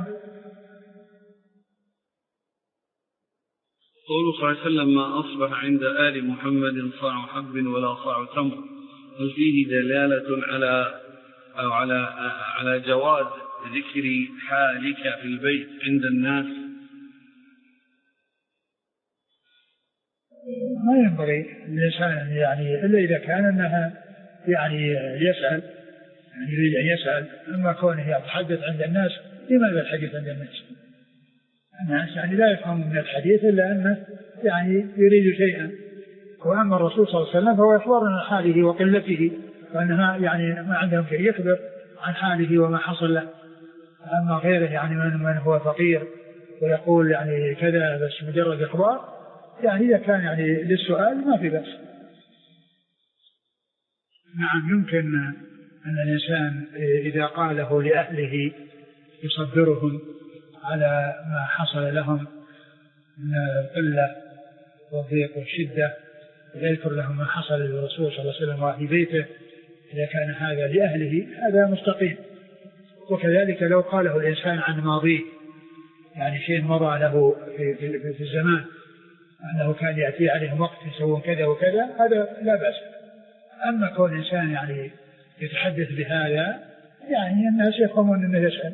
قوله صلى الله عليه وسلم: ما أصبح عند آل محمد صاع حب ولا صاع تمر، هل فيه دلالة على أو على على جواز ذكر حالك في البيت عند الناس؟ ما ينبغي الإنسان يعني إلا إذا كان أنها يعني يسأل، يعني يريد أن يسأل. أما كونه يتحدث عند الناس، لماذا الحديث عند الناس؟ الناس يعني لا يفهم من الحديث إلا أنه يعني يريد شيئا. وأما الرسول صلى الله عليه وسلم فهو يخبر عن حاله وقلته، وأنها يعني ما عندهم شيء، يخبر عن حاله وما حصل له. أما غيره يعني من, من هو فقير ويقول يعني كذا بس مجرد إخبار، يعني إذا كان يعني للسؤال ما في بأس. نعم، يمكن أن الإنسان إذا قاله لأهله يصبرهم على ما حصل لهم من القلة والضيق والشدة، ويذكر لهم ما حصل للرسول صلى الله عليه وسلم وأهل بيته. إذا كان هذا لأهله هذا مستقيم. وكذلك لو قاله الإنسان عن ماضيه، يعني شيء مضى له في, في, في الزمان، أنه كان يأتي عليهم وقت يسوون كذا وكذا، هذا لا بأس. أما كون الإنسان يعني يتحدث بهذا، يعني الناس يفهمون أنه يسأل.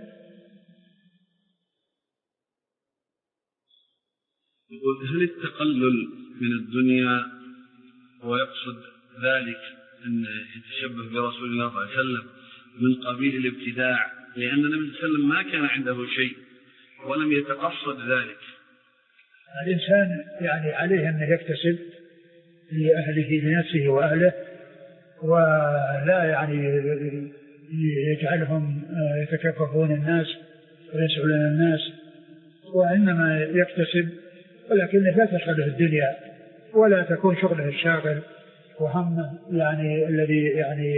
يقول: هل التقلل من الدنيا ويقصد ذلك أن يتشبه برسول الله صلى الله عليه وسلم من قبيل الابتداع، لأن النبي صلى الله عليه وسلم ما كان عنده شيء ولم يتقصد ذلك؟ الإنسان يعني عليه أن يكتسب لأهله لنفسه وأهله، ولا يعني يجعلهم يتكففون الناس ويسألون الناس، وإنما يكتسب، ولكن لا تشغله الدنيا ولا تكون شغله الشاغل وهمه يعني الذي يعني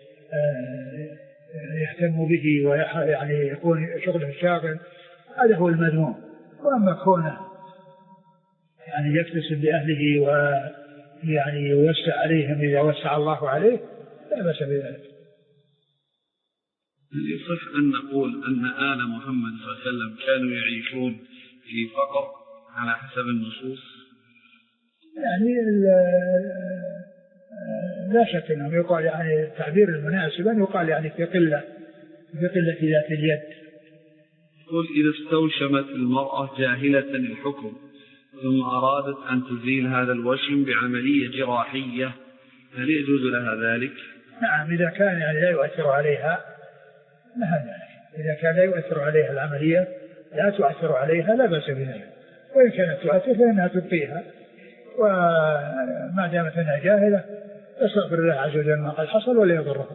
يهتم به ويعني يكون شغله الشاغل، هذا هو المذموم. وأما كونه يعني يكتسب لأهله ويعني يوسع عليهم إذا وسع الله عليه، لا بأس بذلك. يصح أن نقول أن آل محمد صلى الله عليه وسلم كانوا يعيشون في فقر على حسب النصوص؟ يعني لا شك أنه يقال يعني التعبير المناسب أن يقال يعني في قلة في قلة ذات اليد. يقول: إذا استوشمت المرأة جاهلة الحكم ثم أرادت أن تزيل هذا الوشم بعملية جراحية، هل يجوز لها ذلك؟ نعم، إذا كان يعني لا يؤثر عليها لا ذلك. إذا كان لا يؤثر عليها العملية، لا تؤثر عليها، لا بأس بذلك. وإن كانت تؤثر فإنها تبقيها، وما دامت أنها جاهلة تستغفر الله عز وجل ما قد حصل ولا يضرها.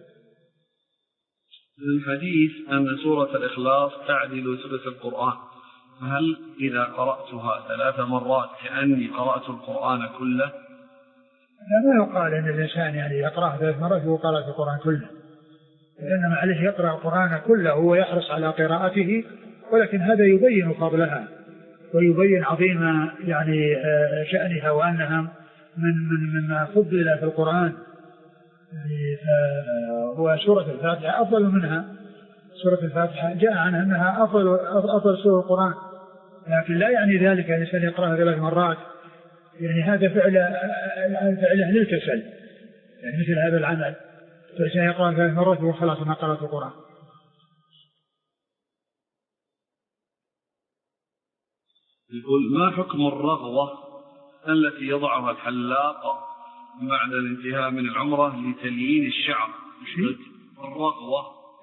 الحديث أن سورة الإخلاص تعدل ثلث القرآن، فهل إذا قرأتها ثلاث مرات كأني قرأت القرآن كله؟ لا، ما يقال أن الإنسان يعني يقرأ ثلاث مرات وقرأ القرآن كله، إنما عليه يقرأ القرآن كله ويحرص على قراءته، ولكن هذا يبين فضلها ويبين عظيم يعني شأنها وأنها من من مما فضل في القرآن. يعني وسورة الفاتحة أفضل منها. سورة الفاتحة جاء عنها أنها أفضل أفضل سورة القرآن، لكن لا يعني ذلك أن الإنسان يقرأها ثلاث مرات، يعني هذا فعل فعل أهل الكسل، يعني مثل هذا العمل، فالإنسان يقرأ ثلاث مرات وخلاص ما قرأت القرآن. يقول: ما حكم الرغوة التي يضعها الحلاق بعد الانتهاء من العمرة لتليين الشعر؟ الرغوة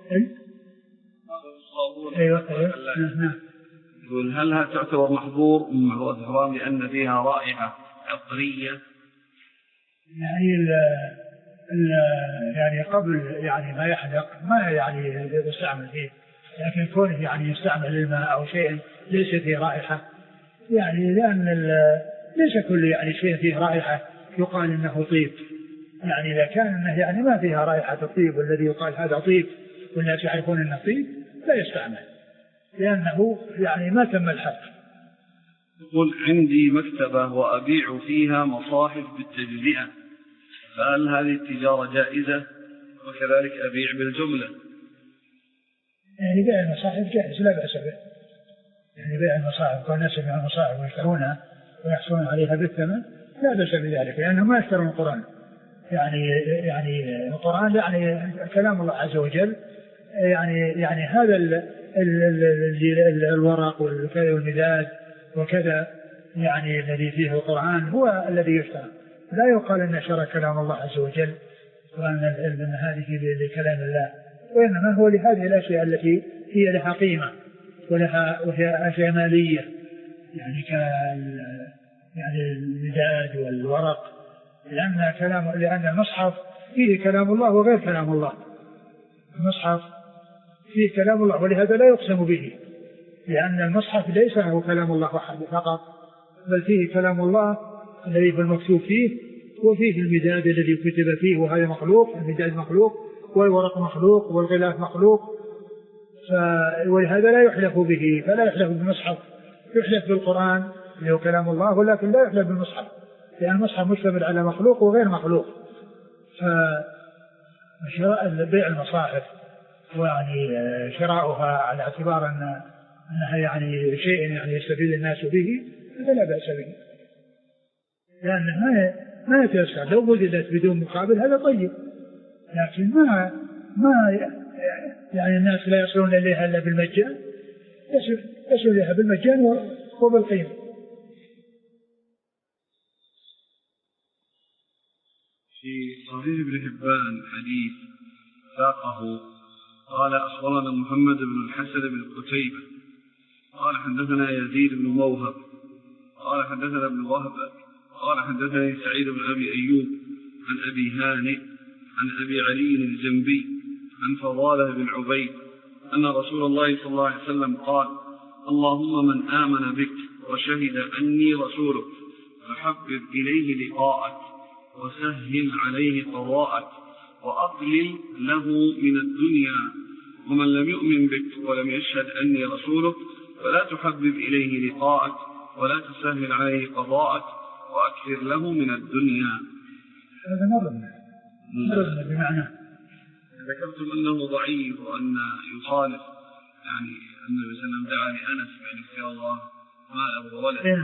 أيوة أيوة. يقول: هل تعتبر محظور من محظورات الإحرام لأن فيها رائحة عطرية؟ يعني ال ال يعني قبل يعني ما يحلق ما يعني يستعمل فيه، لكن كونه يعني يستعمل الماء أو شيء ليس فيه رائحة، يعني لأن ليس كل يعني شيء فيه رائحة يقال إنه طيب. يعني إذا كان إنه يعني ما فيها رائحة الطيب والذي يقال هذا طيب والناس يعرفون إنه طيب لا يستعمل، لأنه يعني ما تم الحد. يقول: عندي مكتبة وأبيع فيها مصاحف بالتجزئة، فهل هذه التجارة جائزة؟ وكذلك أبيع بالجملة. يعني بيع المصاحف جائز لا بأس به، يعني بيع المصاحف كل الناس يبيعون المصاحف ويشترونها ويحصلون عليها بالثمن لا بأس بذلك، لأنهم ما يشترون القرآن. يعني يعني القرآن يعني كلام الله عز وجل، يعني يعني هذا ال ال ال ال الورق والمداد وكذا يعني الذي فيه القرآن هو الذي يشترى. لا يقال أن شرع كلام الله عز وجل وأن أن هذه لكلام الله، وإنما هو لهذه الأشياء التي هي لها قيمة ولها وهي أشياء مالية، يعني كال يعني المداد والورق، لأن كلام لأن المصحف فيه كلام الله وغير كلام الله. المصحف فيه كلام الله ولهذا لا يقسم به، لأن المصحف ليس له كلام الله فقط، بل فيه كلام الله الذي في المكتوب فيه، وفيه المداد الذي كتب فيه وهذا مخلوق، المداد مخلوق والورق مخلوق والغلاف مخلوق، ولهذا لا يحلف به، فلا يحلف بالمصحف، يحلف بالقرآن اللي هو كلام الله، ولكن لا يحلف بالمصحف لأن المصحف مشتمل على مخلوق وغير مخلوق. فبيع المصاحف ويعني شراؤها على اعتبار أن أنها يعني شيء يعني يستفيد الناس به هذا لا بأس به، لأنه ما ما يتيسر. لو وجدت بدون مقابل هذا طيب، لكن ما ما يعني الناس لا يصلون إليها إلا بالمجان، يصلون إليها بالمجان وبالقيمة. في صحيح ابن حبان حديث ساقه قال أخبرنا محمد بن الحسن بن قتيبة قال حدثنا يزيد بن موهب قال حدثنا ابن وهب قال حدثني سعيد بن أبي أيوب عن أبي هانئ عن أبي علي الجنبي عن فضالة بن عبيد أن رسول الله صلى الله عليه وسلم قال اللهم من آمن بك وشهد أني رسولك فحبب إليه لقاءك وسهل عليه قضاءك وأقلل له من الدنيا، ومن لم يؤمن بك ولم يشهد أني رسولك فلا تحبب إليه لقاءك ولا تسهل عليه قضاءك وأكثر له من الدنيا. هذا مرضنا مرضنا بمعنى ذكرتم أنه ضعيف وأن يخالف يعني النبي صلى الله عليه وسلم دعا لأنس يعني في الله ماء وولد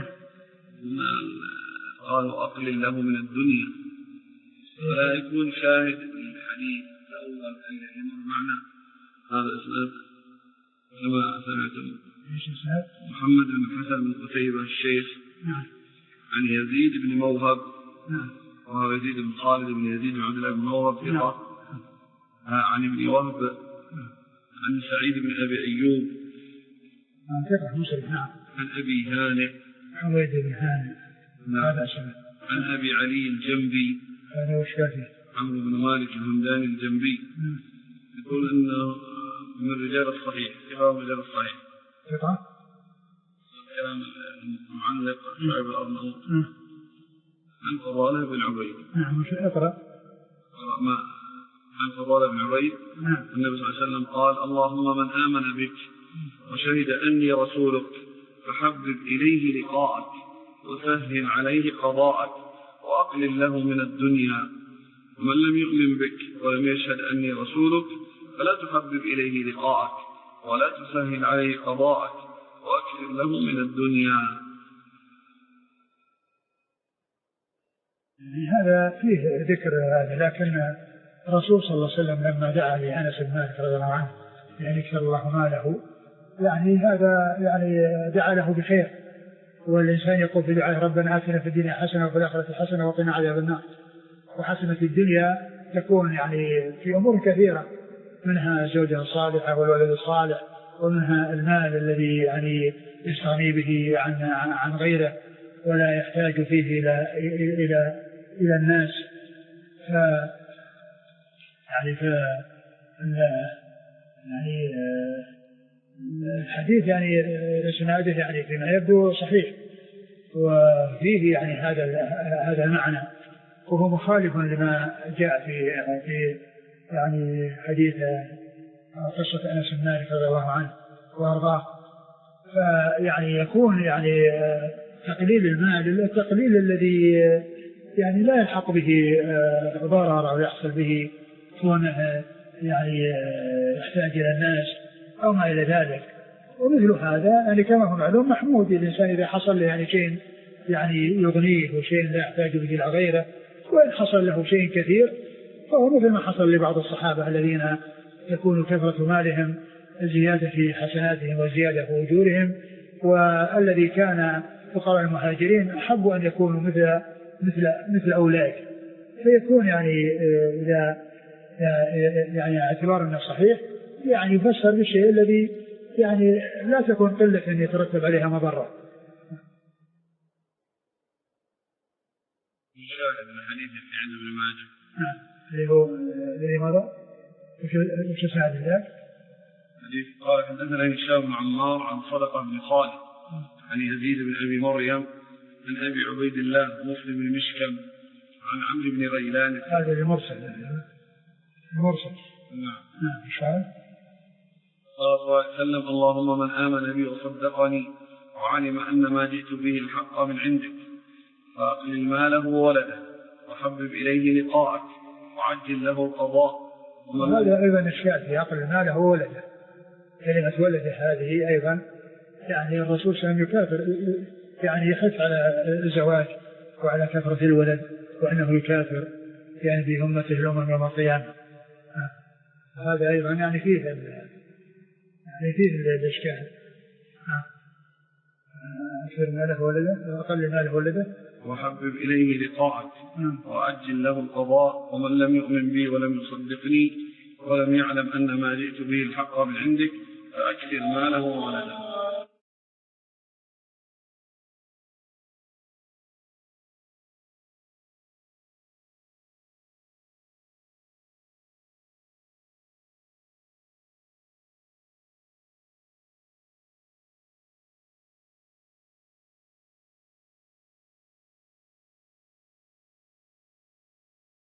قالوا أقلل له من الدنيا، فلا يكون شاهد الحديث الأول الذي يمر معنا هذا اسمه كما سمعتم محمد بن حسن بن قتيبة الشيخ عن يزيد بن موهب وهو يزيد بن خالد بن يزيد بن عبد الله بن موهب ثقة عن ابن وهب عن سعيد بن أبي أيوب عن أبي هانئ حميد بن هانئ هذا سمع عن أبي علي الجنبي هذا وشافي عمرو بن مالك الهمداني الجنبي يقول أنه من رجال الصحيح كلام رجال الصحيح ثقة كلام المعلق شعيب الأرناؤوط عن فضالة بن عبيد. نعم مش اقرأ ما عن فضالة بن عبيد النبي صلى الله عليه وسلم قال اللهم من آمن بك وشهد أني رسولك فحبب إليه لقاءك وسهل عليه قضاءك وأقلل له من الدنيا، ومن لم يؤمن بك ولم يشهد أني رسولك فلا تحبب إليه لقاءك ولا تسهل عليه قضاءك وأكثر له من الدنيا. هذا فيه ذكر هذا، لكن الرسول صلى الله عليه وسلم لما دعا لأنس بن مالك رضي الله عنه يعني يكثر الله ماله، يعني هذا يعني دعا له بخير، والإنسان يقول في دعائه ربنا آتنا في الدنيا حسنة وفي الآخرة حسنة وقنا عذاب النار. وحسنة الدنيا تكون يعني في أمور كثيرة، منها الزوجة الصالحة والولد الصالح، ومنها المال الذي يعني يستغني به عن عن غيره ولا يحتاج فيه إلى إلى إلى الناس. ف يعني ف يعني الحديث يعني إسناده يعني فيما يبدو صحيح، وفيه يعني هذا هذا المعنى، وهو مخالف لما جاء في في يعني حديث قصة أنس بن مالك رضي الله عنه وأرضاه. فيعني يكون يعني تقليل المال التقليل الذي يعني لا يلحق به ضرر أو يحصل به كونه يعني يحتاج إلى الناس أو ما إلى ذلك. ومثل هذا يعني كما هو معلوم محمود الإنسان إذا حصل له يعني شيء يعني يغنيه وشيء لا يحتاج به إلى غيره، وإن حصل له شيء كثير فهو مثل ما حصل لبعض الصحابة الذين تكون كثرة مالهم زيادة في حسناتهم وزيادة في أجورهم، والذي كان فقراء المهاجرين أحب أن يكونوا مثل مثل مثل أولئك، فيكون يعني إذا يعني اعتبار أنه صحيح يعني يفسر بالشيء الذي يعني لا تكون قلة أن يترتب عليها مضرة. يشاهد الحديث في عند ابن ماجه اللي هو الذي مضى وش اسناد ذلك؟ حديث قال حدثنا هشام بن عمار عن صدقة بن خالد عن يزيد بن أبي مريم عن أبي عبيد الله مسلم بن مشكم عن عمرو بن غيلان. هذا المرسل المرسل نعم نعم شاهد. قال صلى الله عليه وسلم اللهم من آمن بي وصدقني وعلم أن ما جئت به الحق من عندك فأقلل ماله وولده وحبب إليه لقاءك وعجل له القضاء. وهذا أيضا إشكال في عقل ماله وولده، كلمة ولده هذه أيضا يعني الرسول صلى الله عليه وسلم يكافر يعني يحث على الزواج وعلى كثرة الولد وأنه يكافر يعني في أمته يوم يوم القيامة. هذا أيضا يعني فيه يعني فيه الإشكال. أكثر ماله ولده وأقل ماله ولده وحبب إليه لقاءك وأجل له القضاء ومن لم يؤمن بي ولم يصدقني ولم يعلم أن ما جئت به الحق من عندك فأكثر ماله وولده.